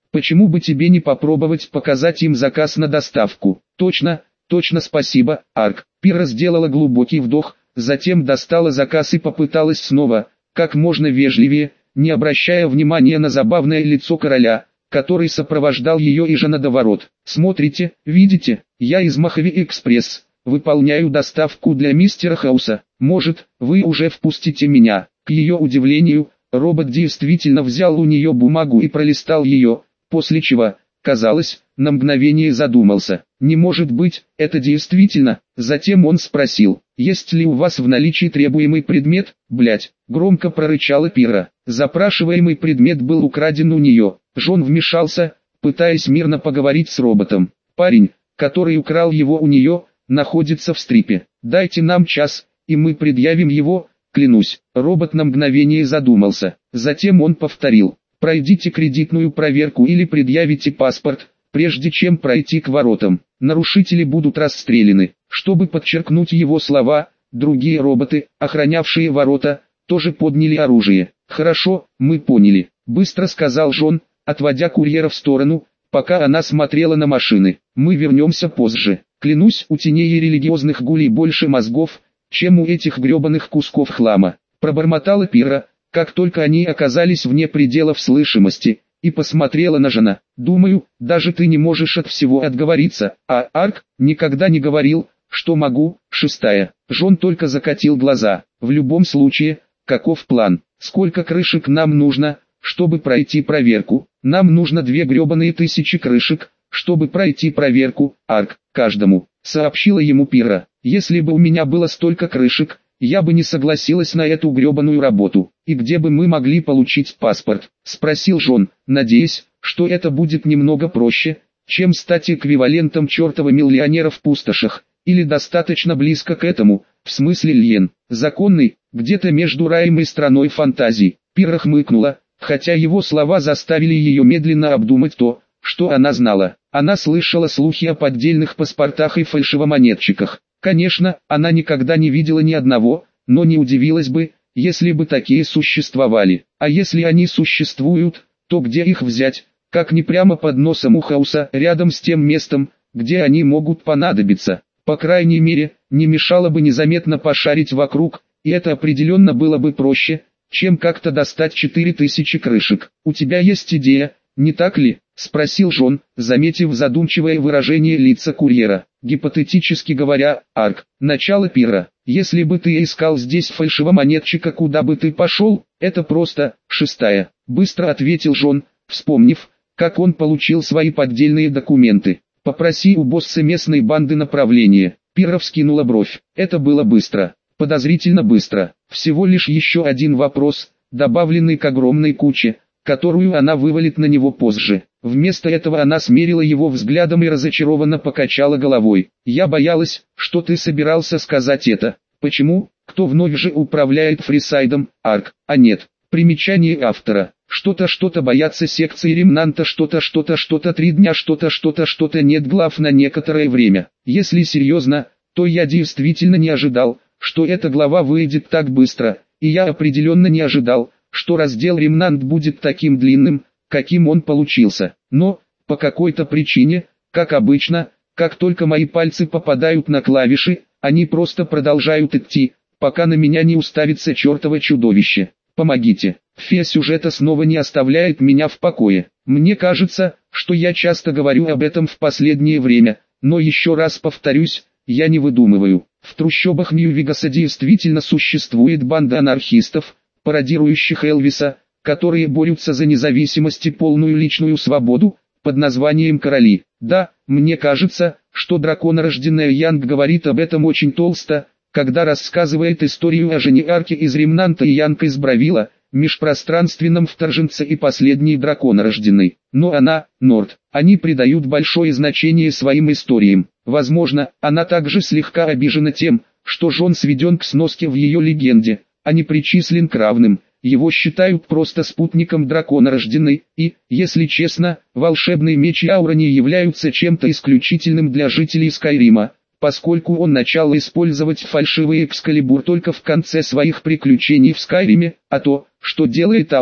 [SPEAKER 1] Почему бы тебе не попробовать показать им заказ на доставку? Точно, точно, спасибо, Арк. Пирра сделала глубокий вдох, затем достала заказ и попыталась снова, как можно вежливее, не обращая внимания на забавное лицо короля, который сопровождал ее и жена до ворот. «Смотрите, видите, я из Махави Экспресс, выполняю доставку для мистера Хауса. Может, вы уже впустите меня?» К ее удивлению, робот действительно взял у нее бумагу и пролистал ее, после чего, казалось, на мгновение задумался. «Не может быть, это действительно?» Затем он спросил: «Есть ли у вас в наличии требуемый предмет?» «Блядь», громко прорычала Пирра. Запрашиваемый предмет был украден у нее. Джон вмешался, пытаясь мирно поговорить с роботом. «Парень, который украл его у нее, находится в стрипе. Дайте нам час, и мы предъявим его, клянусь». Робот на мгновение задумался. Затем он повторил: «Пройдите кредитную проверку или предъявите паспорт, прежде чем пройти к воротам. Нарушители будут расстреляны». Чтобы подчеркнуть его слова, другие роботы, охранявшие ворота, тоже подняли оружие. «Хорошо, мы поняли», — быстро сказал Джон, отводя курьера в сторону, пока она смотрела на машины. «Мы вернемся позже. Клянусь, у теней и религиозных гулей больше мозгов, чем у этих гребаных кусков хлама», — пробормотала Пирра, как только они оказались вне пределов слышимости, и посмотрела на Жона. «Думаю, даже ты не можешь от всего отговориться, а Арк никогда не говорил, что могу». Шестая. Джон только закатил глаза. «В любом случае, каков план? Сколько крышек нам нужно, чтобы пройти проверку?» «Нам нужно две гребаные тысячи крышек, чтобы пройти проверку, Арк, каждому», — сообщила ему Пирра. «Если бы у меня было столько крышек, я бы не согласилась на эту гребаную работу». «И где бы мы могли получить паспорт?» — спросил Джон, надеясь, что это будет немного проще, чем стать эквивалентом чертова миллионера в пустошах, или достаточно близко к этому, в смысле Льен, законный, где-то между раем и страной фантазий. Пирра хмыкнула, хотя его слова заставили ее медленно обдумать то, что она знала. Она слышала слухи о поддельных паспортах и фальшивомонетчиках. Конечно, она никогда не видела ни одного, но не удивилась бы, если бы такие существовали. А если они существуют, то где их взять? Как не прямо под носом у Хауса, рядом с тем местом, где они могут понадобиться. По крайней мере, не мешало бы незаметно пошарить вокруг, и это определенно было бы проще, чем как-то достать четыре тысячи крышек. «У тебя есть идея, не так ли?» — спросил Джон, заметив задумчивое выражение лица курьера. «Гипотетически говоря, Арк, начало Пирра. Если бы ты искал здесь фальшивомонетчика, куда бы ты пошел?» «Это просто...» «Шестая», — быстро ответил Джон, вспомнив, как он получил свои поддельные документы. «Попроси у босса местной банды направление». Пирра вскинула бровь. Это было быстро. Подозрительно быстро. Всего лишь еще один вопрос, добавленный к огромной куче, которую она вывалит на него позже. Вместо этого она смерила его взглядом и разочарованно покачала головой. «Я боялась, что ты собирался сказать это». «Почему? Кто вновь же управляет Фрисайдом, Арк?» «А нет». Примечание автора. Что-то что-то боятся секции ремнанта, что-то что-то что-то три дня, что-то что-то что-то нет глав на некоторое время. Если серьезно, то я действительно не ожидал, что эта глава выйдет так быстро, и я определенно не ожидал, что раздел ремнант будет таким длинным, каким он получился. Но, по какой-то причине, как обычно, как только мои пальцы попадают на клавиши, они просто продолжают идти, пока на меня не уставится чертово чудовище. Помогите. Фея сюжета снова не оставляет меня в покое. Мне кажется, что я часто говорю об этом в последнее время, но еще раз повторюсь, я не выдумываю. В трущобах Нью-Вегаса действительно существует банда анархистов, пародирующих Элвиса, которые борются за независимость и полную личную свободу, под названием «Короли». Да, мне кажется, что драконорожденная Янг говорит об этом очень толсто, когда рассказывает историю о жене Арке из Ремнанта и Янг из Бравила, межпространственном вторженце и последней драконорожденной. Но она, Норд, они придают большое значение своим историям. Возможно, она также слегка обижена тем, что Джон сведен к сноске в ее легенде, а не причислен к равным. Его считают просто спутником драконорожденной, и, если честно, волшебный меч и аура не являются чем-то исключительным для жителей Скайрима, поскольку он начал использовать фальшивый экскалибур только в конце своих приключений в Скайриме, а то, что делает аура,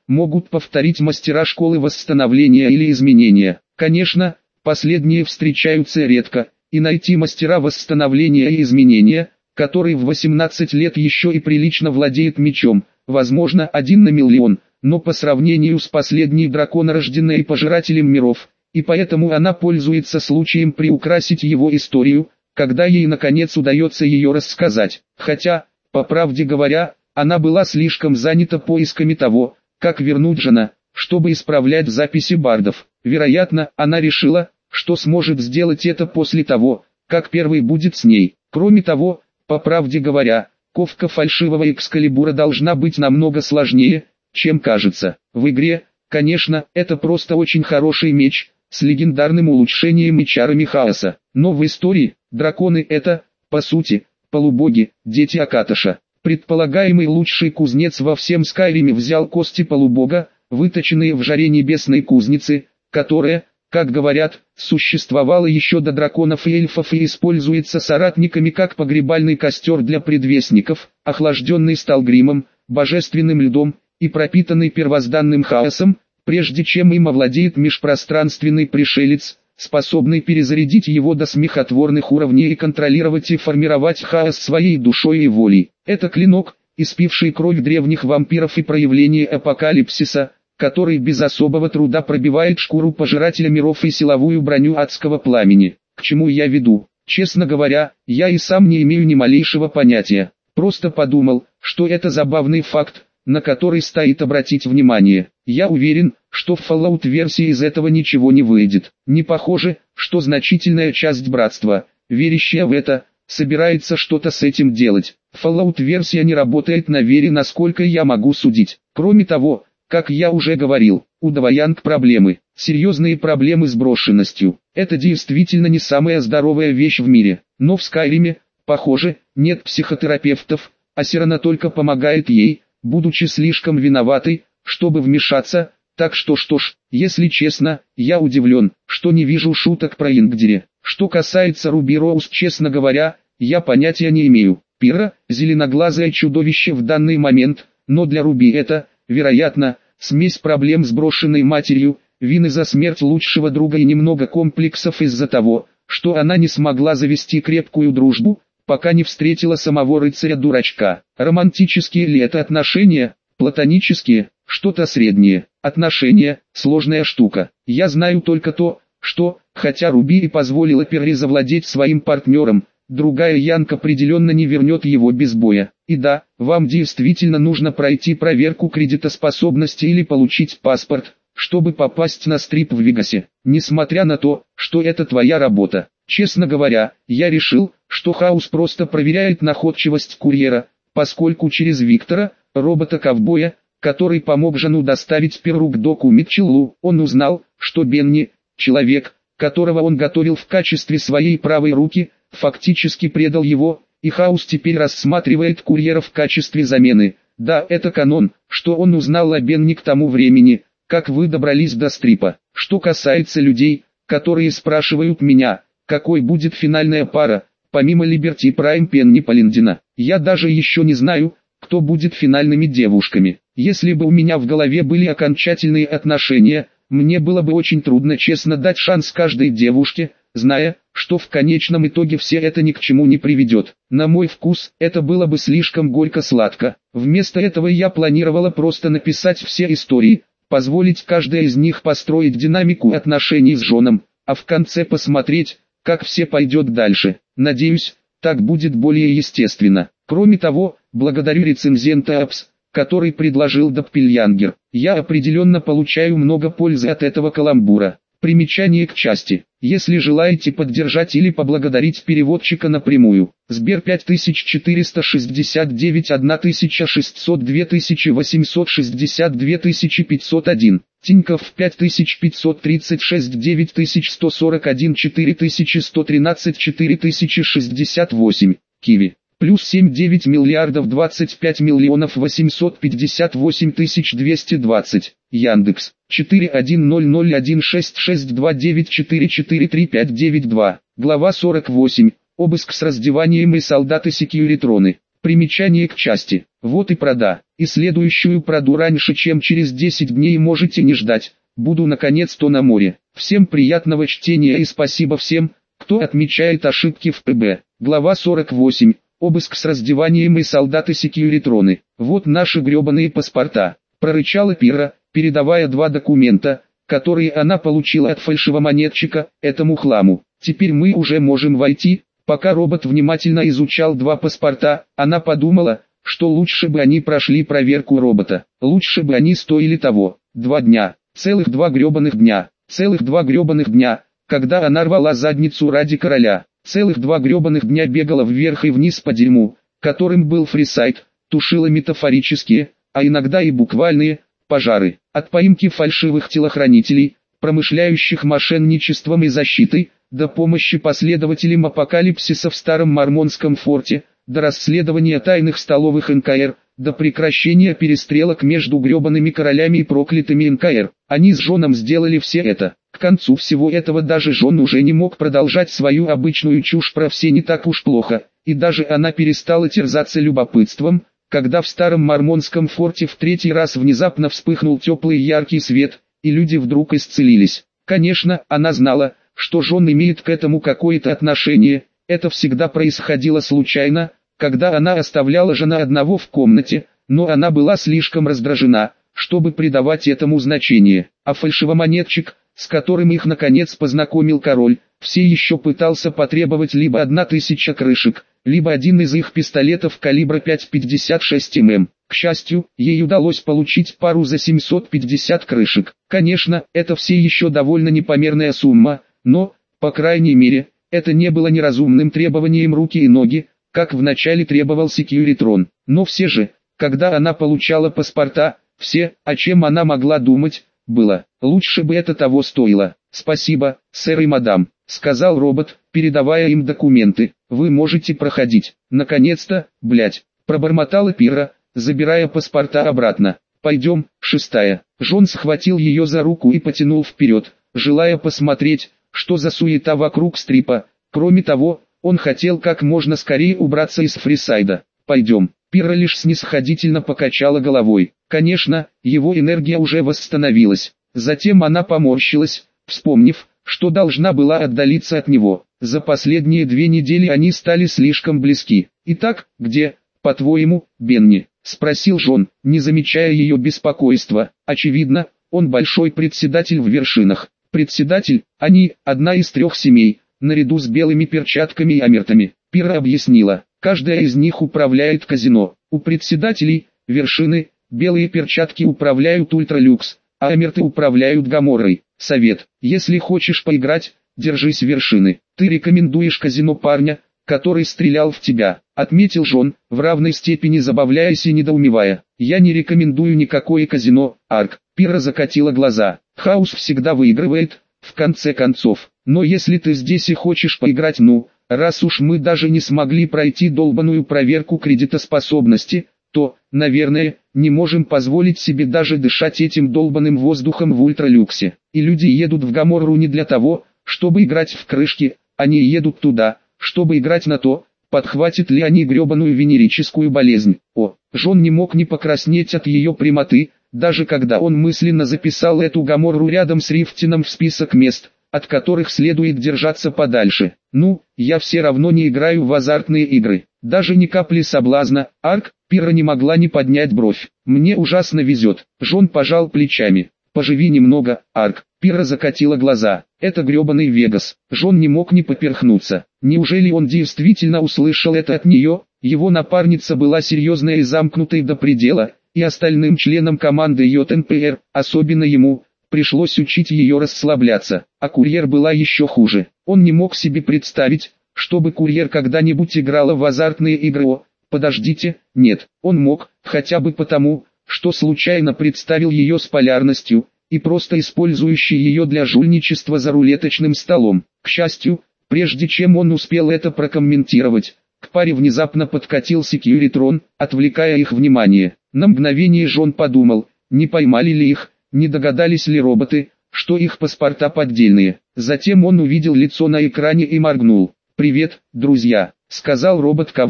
[SPEAKER 1] могут повторить мастера школы восстановления или изменения. Конечно, последние встречаются редко, и найти мастера восстановления и изменения, который в восемнадцать лет еще и прилично владеет мечом, возможно, один на миллион, но по сравнению с последней драконорожденной пожирателем миров, и поэтому она пользуется случаем приукрасить его историю, когда ей наконец удается ее рассказать. Хотя, по правде говоря, она была слишком занята поисками того, как вернуть Джона, чтобы исправлять записи бардов. Вероятно, она решила, что сможет сделать это после того, как первый будет с ней. Кроме того, по правде говоря, ковка фальшивого Экскалибура должна быть намного сложнее, чем кажется. В игре, конечно, это просто очень хороший меч, с легендарным улучшением и чарами хаоса. Но в истории, драконы это, по сути, полубоги, дети Акатоша. Предполагаемый лучший кузнец во всем Скайриме взял кости полубога, выточенные в жаре небесной кузницы, которая, как говорят, существовала еще до драконов и эльфов и используется соратниками как погребальный костер для предвестников, охлажденный сталгримом, божественным льдом и пропитанный первозданным хаосом, прежде чем им овладеет межпространственный пришелец, способный перезарядить его до смехотворных уровней и контролировать и формировать хаос своей душой и волей. Это клинок, испивший кровь древних вампиров и проявление апокалипсиса, который без особого труда пробивает шкуру пожирателя миров и силовую броню адского пламени. К чему я веду? Честно говоря, я и сам не имею ни малейшего понятия. Просто подумал, что это забавный факт, на который стоит обратить внимание. Я уверен, что в Fallout-версии из этого ничего не выйдет. Не похоже, что значительная часть братства, верящая в это, собирается что-то с этим делать. Fallout-версия не работает на вере, насколько я могу судить. Кроме того, как я уже говорил, у Двоянг проблемы, серьезные проблемы с брошенностью. Это действительно не самая здоровая вещь в мире. Но в Скайриме, похоже, нет психотерапевтов, а Сирана только помогает ей, будучи слишком виноватой, чтобы вмешаться. Так что что ж, если честно, я удивлен, что не вижу шуток про Ингдире. Что касается Руби Роуз, честно говоря, я понятия не имею. Пира – зеленоглазое чудовище в данный момент, но для Руби это, вероятно, смесь проблем с брошенной матерью, вины за смерть лучшего друга и немного комплексов из-за того, что она не смогла завести крепкую дружбу, пока не встретила самого рыцаря-дурачка. Романтические ли это отношения? Платонические? Что-то среднее. Отношения – сложная штука. Я знаю только то, что, хотя Руби и позволила Перри завладеть своим партнером, другая Янг определенно не вернет его без боя. И да, вам действительно нужно пройти проверку кредитоспособности или получить паспорт, чтобы попасть на стрип в Вегасе. Несмотря на то, что это твоя работа. Честно говоря, я решил, что Хаус просто проверяет находчивость курьера, поскольку через Виктора, робота-ковбоя, который помог Жану доставить Перру к доку Митчеллу, он узнал, что Бенни, человек, которого он готовил в качестве своей правой руки, фактически предал его, и Хаус теперь рассматривает курьера в качестве замены. Да, это канон, что он узнал о Бенни к тому времени, как вы добрались до стрипа. Что касается людей, которые спрашивают меня, какой будет финальная пара, помимо Либерти Прайм Пенни Полиндина, я даже еще не знаю, кто будет финальными девушками. Если бы у меня в голове были окончательные отношения, мне было бы очень трудно честно дать шанс каждой девушке, зная, что в конечном итоге все это ни к чему не приведет. На мой вкус, это было бы слишком горько-сладко. Вместо этого я планировала просто написать все истории, позволить каждой из них построить динамику отношений с Джоном, а в конце посмотреть, как все пойдет дальше. Надеюсь, так будет более естественно. Кроме того, благодарю рецензента Апс, который предложил Доппельянгер. Я определенно получаю много пользы от этого каламбура. Примечание к части. Если желаете поддержать или поблагодарить переводчика напрямую. Сбер пять тысяч четыреста шестьдесят девять тысяча шестьсот два тысячи восемьсот шестьдесят два тысячи пятьсот один. Тинькофф пять тысяч пятьсот тридцать шесть девять тысяч сто сорок один четыре тысячи сто тринадцать четыре тысячи шестьдесят восемь. Киви. Плюс семь девять миллиардов двадцать пять миллионов восемьсот пятьдесят восемь тысяч двести двадцать. Яндекс. четыре один ноль ноль один шесть шесть два девять четыре четыре три пять девять два. Глава сорок восемь. Обыск с раздеванием и солдаты Секьюритроны. Примечание к части. Вот и прода. И следующую проду раньше, чем через десять дней можете не ждать. Буду наконец-то на море. Всем приятного чтения и спасибо всем, кто отмечает ошибки в ПБ. Глава сорок восемь. Обыск с раздеванием и солдаты-секьюритроны. Вот наши гребаные паспорта. Прорычала Пирра, передавая два документа, которые она получила от фальшивомонетчика, этому хламу. Теперь мы уже можем войти. Пока робот внимательно изучал два паспорта, она подумала, что лучше бы они прошли проверку робота. Лучше бы они стоили того. Два дня. Целых два гребаных дня. Целых два гребаных дня, когда она рвала задницу ради короля. Целых два гребаных дня бегала вверх и вниз по дерьму, которым был фрисайд, тушила метафорические, а иногда и буквальные, пожары. От поимки фальшивых телохранителей, промышляющих мошенничеством и защитой, до помощи последователям апокалипсиса в старом мормонском форте, до расследования тайных столовых эн ка эр, до прекращения перестрелок между гребаными королями и проклятыми эн ка эр. Они с Джоном сделали все это. К концу всего этого даже Джон уже не мог продолжать свою обычную чушь про «все не так уж плохо», и даже она перестала терзаться любопытством, когда в старом мормонском форте в третий раз внезапно вспыхнул теплый яркий свет, и люди вдруг исцелились. Конечно, она знала, что Джон имеет к этому какое-то отношение, это всегда происходило случайно, когда она оставляла Джона одного в комнате, но она была слишком раздражена, чтобы придавать этому значение. А фальшивомонетчик, с которым их наконец познакомил король, все еще пытался потребовать либо одна тысяча крышек, либо один из их пистолетов калибра пять пятьдесят шесть миллиметров. К счастью, ей удалось получить пару за семьсот пятьдесят крышек. Конечно, это все еще довольно непомерная сумма, но, по крайней мере, это не было неразумным требованием руки и ноги, как вначале требовал Секьюритрон. Но все же, когда она получала паспорта, все, о чем она могла думать, было: лучше бы это того стоило. «Спасибо, сэр и мадам», — сказал робот, передавая им документы. «Вы можете проходить». «Наконец-то, блять», — пробормотала Пирра, забирая паспорта обратно. «Пойдем». Шестая. Джон схватил ее за руку и потянул вперед, желая посмотреть, что за суета вокруг стрипа. Кроме того, он хотел как можно скорее убраться из фрисайда. «Пойдем». Пирра лишь снисходительно покачала головой. Конечно, его энергия уже восстановилась. Затем она поморщилась, вспомнив, что должна была отдалиться от него. За последние две недели они стали слишком близки. «Итак, где, по-твоему, Бенни?» — спросил Джон, не замечая ее беспокойства. Очевидно, он большой председатель в вершинах. Председатель, они, одна из трех семей, наряду с белыми перчатками и амертами. Пирра объяснила, каждая из них управляет казино. У председателей, вершины, белые перчатки управляют ультралюкс, а амерты управляют гаморрой. Совет: если хочешь поиграть, держись вершины. Ты рекомендуешь казино парня, который стрелял в тебя, отметил Джон, в равной степени забавляясь и недоумевая. Я не рекомендую никакое казино, Арк. Пирра закатила глаза. Хаус всегда выигрывает, в конце концов. Но если ты здесь и хочешь поиграть, ну, раз уж мы даже не смогли пройти долбаную проверку кредитоспособности, то, наверное, не можем позволить себе даже дышать этим долбаным воздухом в ультралюксе. И люди едут в Гаморру не для того, чтобы играть в крышки, они едут туда, чтобы играть на то, подхватят ли они гребаную венерическую болезнь. О, Джон не мог не покраснеть от ее прямоты, даже когда он мысленно записал эту Гаморру рядом с Рифтином в список мест, от которых следует держаться подальше. Ну, я все равно не играю в азартные игры. Даже ни капли соблазна. Арк. Пирра не могла не поднять бровь. Мне ужасно везет. Джон пожал плечами. Поживи немного, Арк. Пирра закатила глаза. Это гребаный Вегас. Джон не мог не поперхнуться. Неужели он действительно услышал это от нее? Его напарница была серьезной и замкнутой до предела, и остальным членам команды Й Н П Р, особенно ему, пришлось учить ее расслабляться. А курьер была еще хуже. Он не мог себе представить, чтобы курьер когда-нибудь играла в азартные игры. О, подождите, нет, он мог, хотя бы потому, что случайно представил ее с полярностью, и просто использующий ее для жульничества за рулеточным столом. К счастью, прежде чем он успел это прокомментировать, к паре внезапно подкатил Секьюритрон, отвлекая их внимание. На мгновение Джон подумал, не поймали ли их, не догадались ли роботы, что их паспорта поддельные. Затем он увидел лицо на экране и моргнул. «Привет, друзья», — сказал робот-ковбой.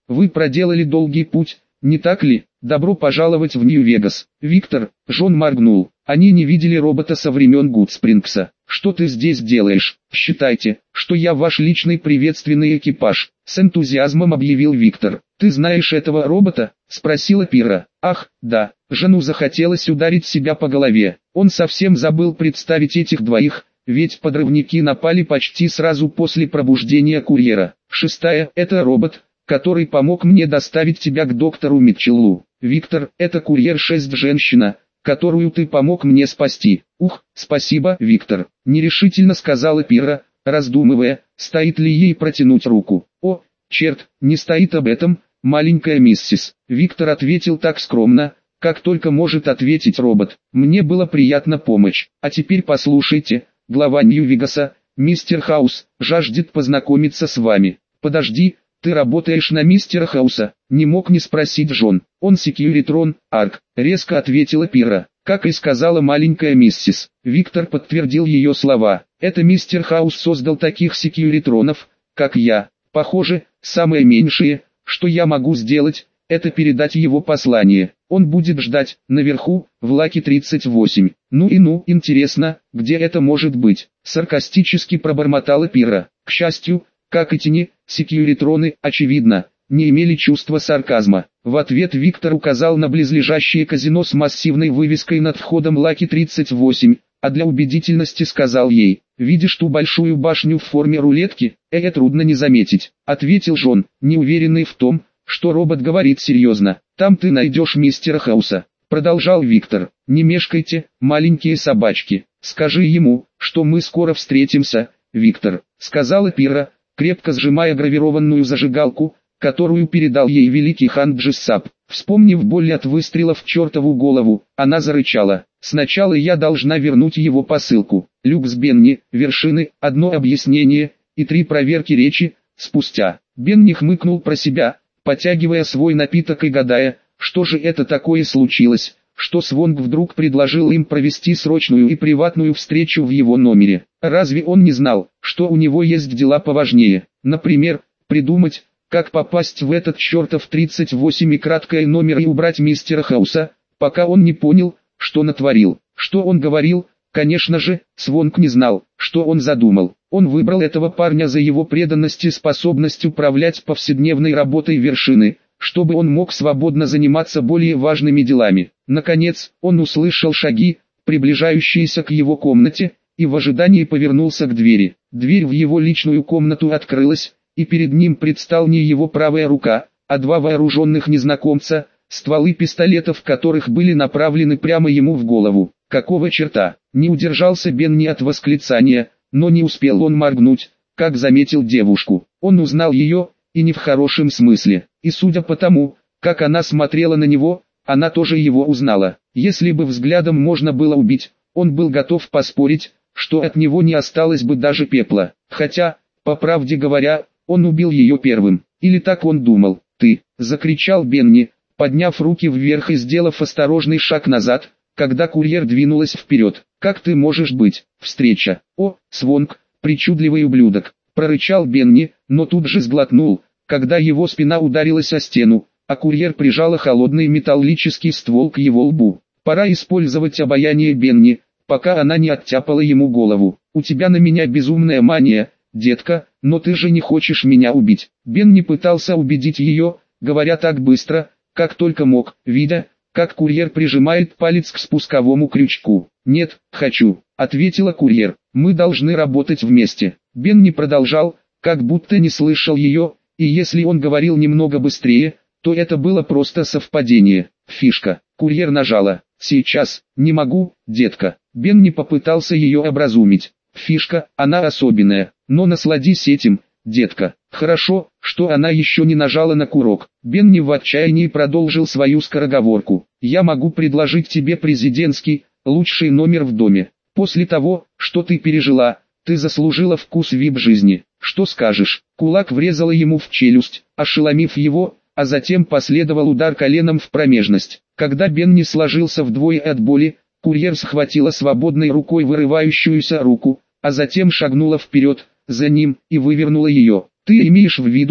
[SPEAKER 1] Вы проделали долгий путь, не так ли? Добро пожаловать в Нью-Вегас. Виктор, Джон моргнул. Они не видели робота со времен Гудспрингса. Что ты здесь делаешь? Считайте, что я ваш личный приветственный экипаж. С энтузиазмом объявил Виктор. Ты знаешь этого робота? Спросила Пира. Ах, да. Жену захотелось ударить себя по голове. Он совсем забыл представить этих двоих, ведь подрывники напали почти сразу после пробуждения курьера. Шестая, это робот, который помог мне доставить тебя к доктору Митчеллу. Виктор, это курьер шесть женщина, которую ты помог мне спасти. Ух, спасибо, Виктор, нерешительно сказала Пира, раздумывая, стоит ли ей протянуть руку. О, черт, не стоит об этом, маленькая миссис. Виктор ответил так скромно, как только может ответить робот. Мне было приятно помочь. А теперь послушайте, глава Нью-Вегаса, мистер Хаус, жаждет познакомиться с вами. Подожди, ты работаешь на мистера Хауса? Не мог не спросить Джон. Он секьюритрон, Арк, резко ответила Пира. Как и сказала маленькая миссис. Виктор подтвердил ее слова. Это мистер Хаус создал таких секьюритронов, как я. Похоже, самое меньшее, что я могу сделать, это передать его послание. Он будет ждать, наверху, в Лаки тридцать восемь. Ну и ну, интересно, где это может быть? Саркастически пробормотала Пира. К счастью, как и тени, секьюритроны, очевидно, не имели чувства сарказма. В ответ Виктор указал на близлежащее казино с массивной вывеской над входом Лаки тридцать восемь, а для убедительности сказал ей: «Видишь ту большую башню в форме рулетки? Э, трудно не заметить», — ответил Джон, неуверенный в том, что робот говорит серьезно. «Там ты найдешь мистера Хауса», — продолжал Виктор. «Не мешкайте, маленькие собачки. Скажи ему, что мы скоро встретимся, Виктор», — сказала Пира, крепко сжимая гравированную зажигалку, которую передал ей великий хан Джиссап. Вспомнив боль от выстрела в чертову голову, она зарычала. «Сначала я должна вернуть его посылку». Люкс Бенни, вершины, одно объяснение, и три проверки речи, спустя. Бенни хмыкнул про себя, потягивая свой напиток и гадая, что же это такое случилось, что Свонг вдруг предложил им провести срочную и приватную встречу в его номере. Разве он не знал, что у него есть дела поважнее? Например, придумать, как попасть в этот чертов тридцать восемь и краткое номер и убрать мистера Хауса, пока он не понял, что натворил. Что он говорил? Конечно же, Свонг не знал, что он задумал. Он выбрал этого парня за его преданность и способность управлять повседневной работой вершины, чтобы он мог свободно заниматься более важными делами. Наконец, он услышал шаги, приближающиеся к его комнате, и в ожидании повернулся к двери. Дверь в его личную комнату открылась, и перед ним предстал не его правая рука, а два вооруженных незнакомца, стволы пистолетов которых были направлены прямо ему в голову. Какого черта? Не удержался Бенни от восклицания, но не успел он моргнуть, как заметил девушку. Он узнал ее, и не в хорошем смысле, и судя по тому, как она смотрела на него, она тоже его узнала. Если бы взглядом можно было убить, он был готов поспорить, что от него не осталось бы даже пепла. Хотя, по правде говоря, он убил ее первым, или так он думал. «Ты!» — закричал Бенни, подняв руки вверх и сделав осторожный шаг назад, когда курьер двинулась вперед. «Как ты можешь быть? Встреча!» «О, Свонг, причудливый ублюдок!» — прорычал Бенни, но тут же сглотнул, когда его спина ударилась о стену, а курьер прижала холодный металлический ствол к его лбу. «Пора использовать обаяние Бенни, пока она не оттяпала ему голову. У тебя на меня безумная мания, детка, но ты же не хочешь меня убить». Бенни пытался убедить ее, говоря так быстро, как только мог, видя, как курьер прижимает палец к спусковому крючку. «Нет, хочу», — ответила курьер, — «мы должны работать вместе». Бенни продолжал, как будто не слышал ее, и если он говорил немного быстрее, то это было просто совпадение. Фишка. Курьер нажала. «Сейчас, не могу, детка». Бенни попытался ее образумить. «Фишка, она особенная, но насладись этим, детка». Хорошо, что она еще не нажала на курок. Бенни в отчаянии продолжил свою скороговорку. «Я могу предложить тебе президентский, лучший номер в доме. После того, что ты пережила, ты заслужила вкус вип-жизни. Что скажешь?» Кулак врезала ему в челюсть, ошеломив его, а затем последовал удар коленом в промежность. Когда Бенни сложился вдвое от боли, курьер схватила свободной рукой вырывающуюся руку, а затем шагнула вперед, за ним, и вывернула ее. «Ты имеешь в виду,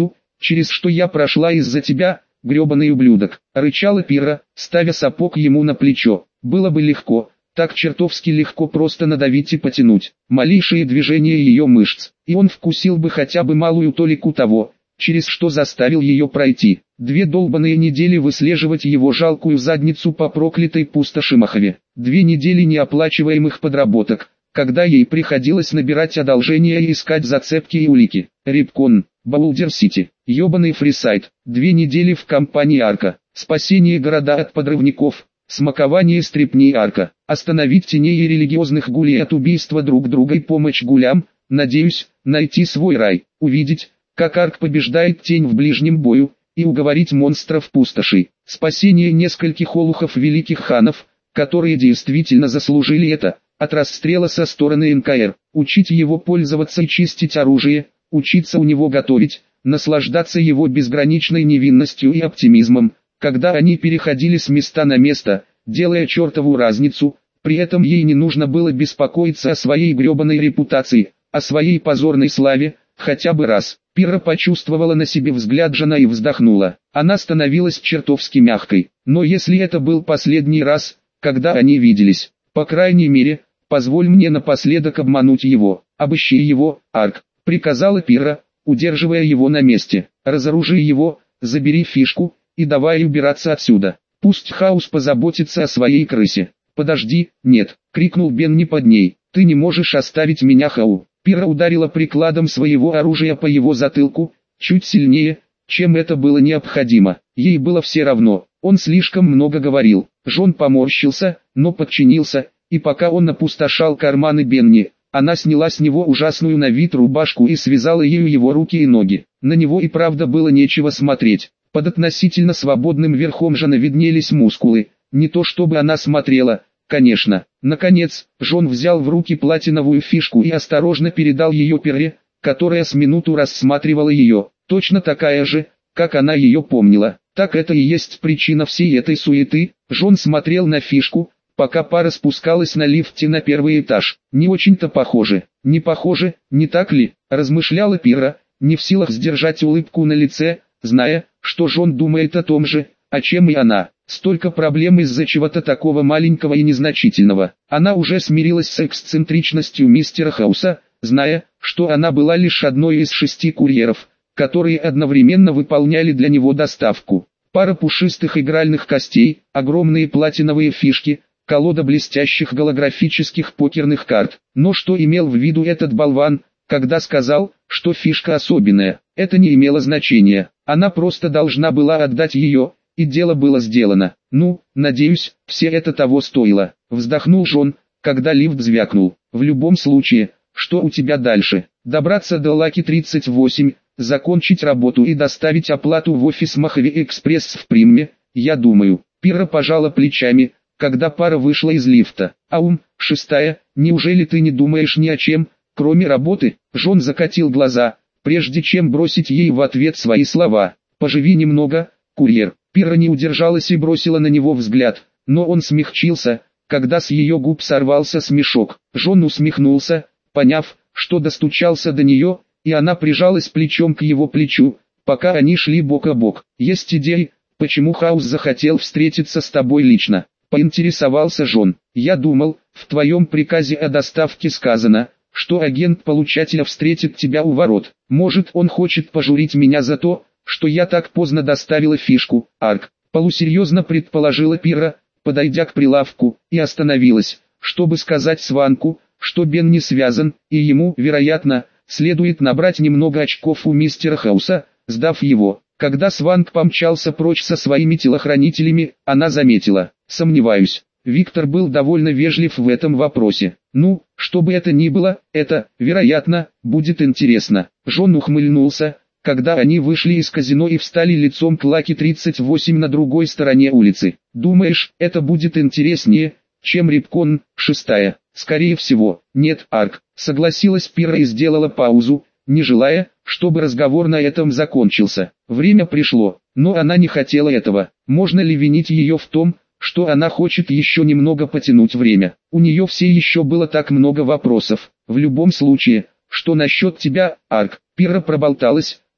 [SPEAKER 1] через что я прошла из-за тебя, гребаный ублюдок, рычала Пирра, ставя сапог ему на плечо. Было бы легко, так чертовски легко просто надавить и потянуть малейшие движения ее мышц, и он вкусил бы хотя бы малую толику того, через что заставил ее пройти. Две долбаные недели выслеживать его жалкую задницу по проклятой пустоши Мохове. Две недели неоплачиваемых подработок, когда ей приходилось набирать одолжения и искать зацепки и улики. Рипкон, Боулдер-Сити, ёбаный Фрисайд. Две недели в компании Арка. Спасение города от подрывников. Смакование стрипней Арка. Остановить теней и религиозных гулей от убийства друг друга и помощь гулям. Надеюсь, найти свой рай. Увидеть, как Арк побеждает тень в ближнем бою, и уговорить монстров пустоши. Спасение нескольких олухов великих ханов, которые действительно заслужили это, от расстрела со стороны эн ка эр. Учить его пользоваться и чистить оружие, учиться у него готовить, наслаждаться его безграничной невинностью и оптимизмом, когда они переходили с места на место, делая чертову разницу, при этом ей не нужно было беспокоиться о своей гребаной репутации, о своей позорной славе, хотя бы раз. Пирра почувствовала на себе взгляд Жана и вздохнула. Она становилась чертовски мягкой. Но если это был последний раз, когда они виделись, по крайней мере, позволь мне напоследок обмануть его. Обыщи его, Арк, приказала Пирра, удерживая его на месте. Разоружи его, забери фишку, и давай убираться отсюда. Пусть Хаус позаботится о своей крысе. Подожди, нет, крикнул Бенни под ней. Ты не можешь оставить меня, Хау. Пирра ударила прикладом своего оружия по его затылку, чуть сильнее, чем это было необходимо. Ей было все равно, он слишком много говорил. Жон поморщился, но подчинился, и пока он опустошал карманы Бенни, она сняла с него ужасную на вид рубашку и связала ею его руки и ноги. На него и правда было нечего смотреть. Под относительно свободным верхом Жона виднелись мускулы, не то чтобы она смотрела. Конечно. Наконец, Жон взял в руки платиновую фишку и осторожно передал ее Пирре, которая с минуту рассматривала ее, точно такая же, как она ее помнила. Так это и есть причина всей этой суеты. Жон смотрел на фишку, пока пара спускалась на лифте на первый этаж. Не очень-то похоже. Не похоже, не так ли? Размышляла Пирра, не в силах сдержать улыбку на лице, зная, что Жон думает о том же, о чем и она. Столько проблем из-за чего-то такого маленького и незначительного. Она уже смирилась с эксцентричностью мистера Хауса, зная, что она была лишь одной из шести курьеров, которые одновременно выполняли для него доставку. Пара пушистых игральных костей, огромные платиновые фишки, колода блестящих голографических покерных карт. Но что имел в виду этот болван, когда сказал, что фишка особенная? Это не имело значения. Она просто должна была отдать ее, и дело было сделано. Ну, надеюсь, все это того стоило. Вздохнул Жон, когда лифт звякнул. В любом случае, что у тебя дальше? Добраться до Лаки тридцать восемь, закончить работу и доставить оплату в офис Мохове Экспресс в Примме, я думаю. Пирра пожала плечами, когда пара вышла из лифта. Аум, шестая, неужели ты не думаешь ни о чем, кроме работы? Жон закатил глаза, прежде чем бросить ей в ответ свои слова. Поживи немного, курьер. Пирра не удержалась и бросила на него взгляд, но он смягчился, когда с ее губ сорвался смешок. Жон усмехнулся, поняв, что достучался до нее, и она прижалась плечом к его плечу, пока они шли бок о бок. «Есть идеи, почему Хаус захотел встретиться с тобой лично?» — поинтересовался Жон. «Я думал, в твоем приказе о доставке сказано, что агент получателя встретит тебя у ворот. Может, он хочет пожурить меня за то, что я так поздно доставила фишку, Арк», — полусерьезно предположила Пирра, подойдя к прилавку, и остановилась, чтобы сказать Сванку, что Бен не связан, и ему, вероятно, следует набрать немного очков у мистера Хауса, сдав его. Когда Сванк помчался прочь со своими телохранителями, она заметила: «Сомневаюсь». Виктор был довольно вежлив в этом вопросе. «Ну, что бы это ни было, это, вероятно, будет интересно». Жон ухмыльнулся, когда они вышли из казино и встали лицом к Лаки тридцать восемь на другой стороне улицы. «Думаешь, это будет интереснее, чем Рипкон, шестая?» «Скорее всего, нет, Арк», — согласилась Пирра и сделала паузу, не желая, чтобы разговор на этом закончился. Время пришло, но она не хотела этого. Можно ли винить ее в том, что она хочет еще немного потянуть время? У нее все еще было так много вопросов. «В любом случае, что насчет тебя, Арк?» Пирра проболталась,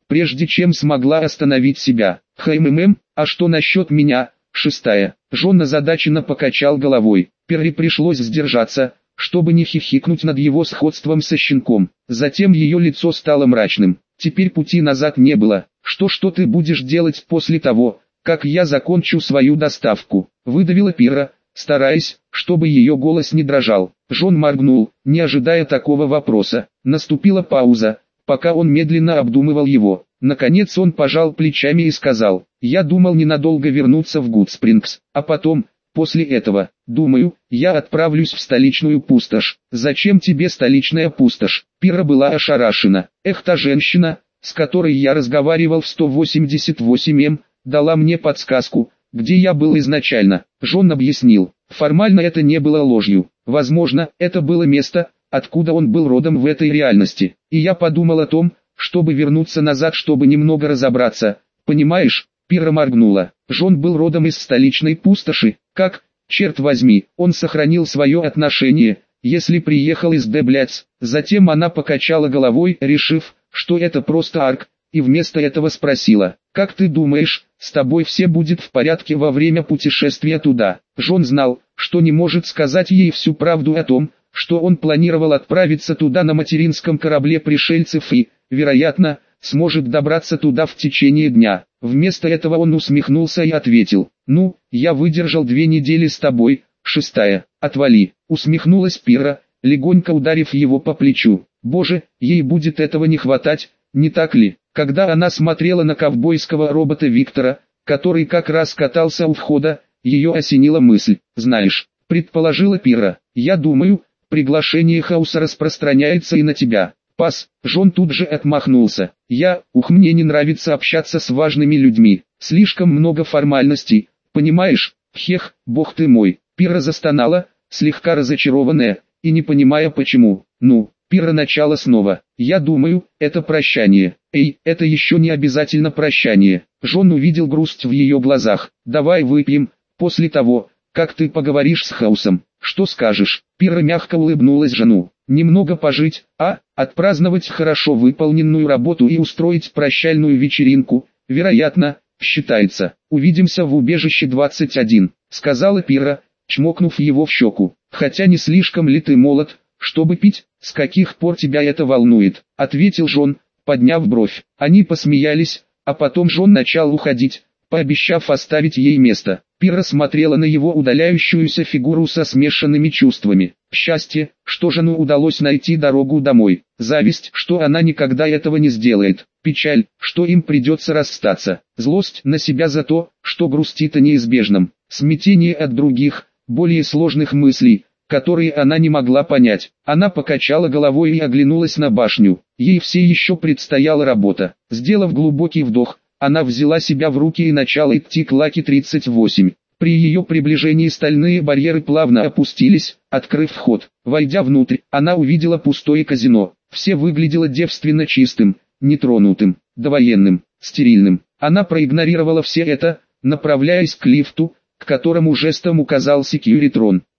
[SPEAKER 1] прежде чем смогла остановить себя. «Хмм, а что насчет меня?» Шестая. Джон озадаченно покачал головой. Перри пришлось сдержаться, чтобы не хихикнуть над его сходством со щенком. Затем ее лицо стало мрачным. Теперь пути назад не было. «Что что ты будешь делать после того, как я закончу свою доставку?» Выдавила Пирра, стараясь, чтобы ее голос не дрожал. Джон моргнул, не ожидая такого вопроса. Наступила пауза, пока он медленно обдумывал его. Наконец он пожал плечами и сказал: «Я думал ненадолго вернуться в Гудспрингс, а потом, после этого, думаю, я отправлюсь в столичную пустошь». «Зачем тебе столичная пустошь?» Пирра была ошарашена. «Эх, та женщина, с которой я разговаривал в сто восемьдесят восемь эм, дала мне подсказку, где я был изначально». Джон объяснил. Формально это не было ложью. Возможно, это было место, откуда он был родом в этой реальности. И я подумал о том, чтобы вернуться назад, чтобы немного разобраться. Понимаешь? Пирра моргнула. Джон был родом из столичной пустоши. Как, черт возьми, он сохранил свое отношение, если приехал из Деблядс? Затем она покачала головой, решив, что это просто Арк, и вместо этого спросила: «Как ты думаешь, с тобой все будет в порядке во время путешествия туда?» Джон знал, что не может сказать ей всю правду о том, что он планировал отправиться туда на материнском корабле пришельцев и, вероятно, сможет добраться туда в течение дня. Вместо этого он усмехнулся и ответил: «Ну, я выдержал две недели с тобой». Шестая. «Отвали», усмехнулась Пирра, легонько ударив его по плечу. Боже, ей будет этого не хватать, не так ли? Когда она смотрела на ковбойского робота Виктора, который как раз катался у входа, ее осенила мысль. «Знаешь», предположила Пирра, «я думаю, приглашение Хауса распространяется и на тебя». Пас. Джон тут же отмахнулся. «Я, ух, мне не нравится общаться с важными людьми. Слишком много формальностей, понимаешь? Хех, бог ты мой». Пирра застонала, слегка разочарованная, и не понимая почему. «Ну». Пирра начала снова. «Я думаю, это прощание». «Эй, это еще не обязательно прощание». Джон увидел грусть в ее глазах. «Давай выпьем, после того, как ты поговоришь с Хаусом. Что скажешь?» Пирра мягко улыбнулась жену. «Немного пожить, а, отпраздновать хорошо выполненную работу и устроить прощальную вечеринку, вероятно, считается. Увидимся в убежище двадцать один», сказала Пирра, чмокнув его в щеку. «Хотя не слишком ли ты молод, чтобы пить?» «С каких пор тебя это волнует?» ответил Джон, подняв бровь. Они посмеялись, а потом Джон начал уходить, пообещав оставить ей место. Пирра смотрела на его удаляющуюся фигуру со смешанными чувствами. Счастье, что жену удалось найти дорогу домой. Зависть, что она никогда этого не сделает. Печаль, что им придется расстаться. Злость на себя за то, что грустит о неизбежном. Смятение от других, более сложных мыслей, которые она не могла понять. Она покачала головой и оглянулась на башню. Ей все еще предстояла работа. Сделав глубокий вдох, она взяла себя в руки и начала идти к Лаки тридцать восемь. При ее приближении стальные барьеры плавно опустились, открыв вход. Войдя внутрь, она увидела пустое казино. Все выглядело девственно чистым, нетронутым, довоенным, стерильным. Она проигнорировала все это, направляясь к лифту, к которому жестом указал Секьюритрон.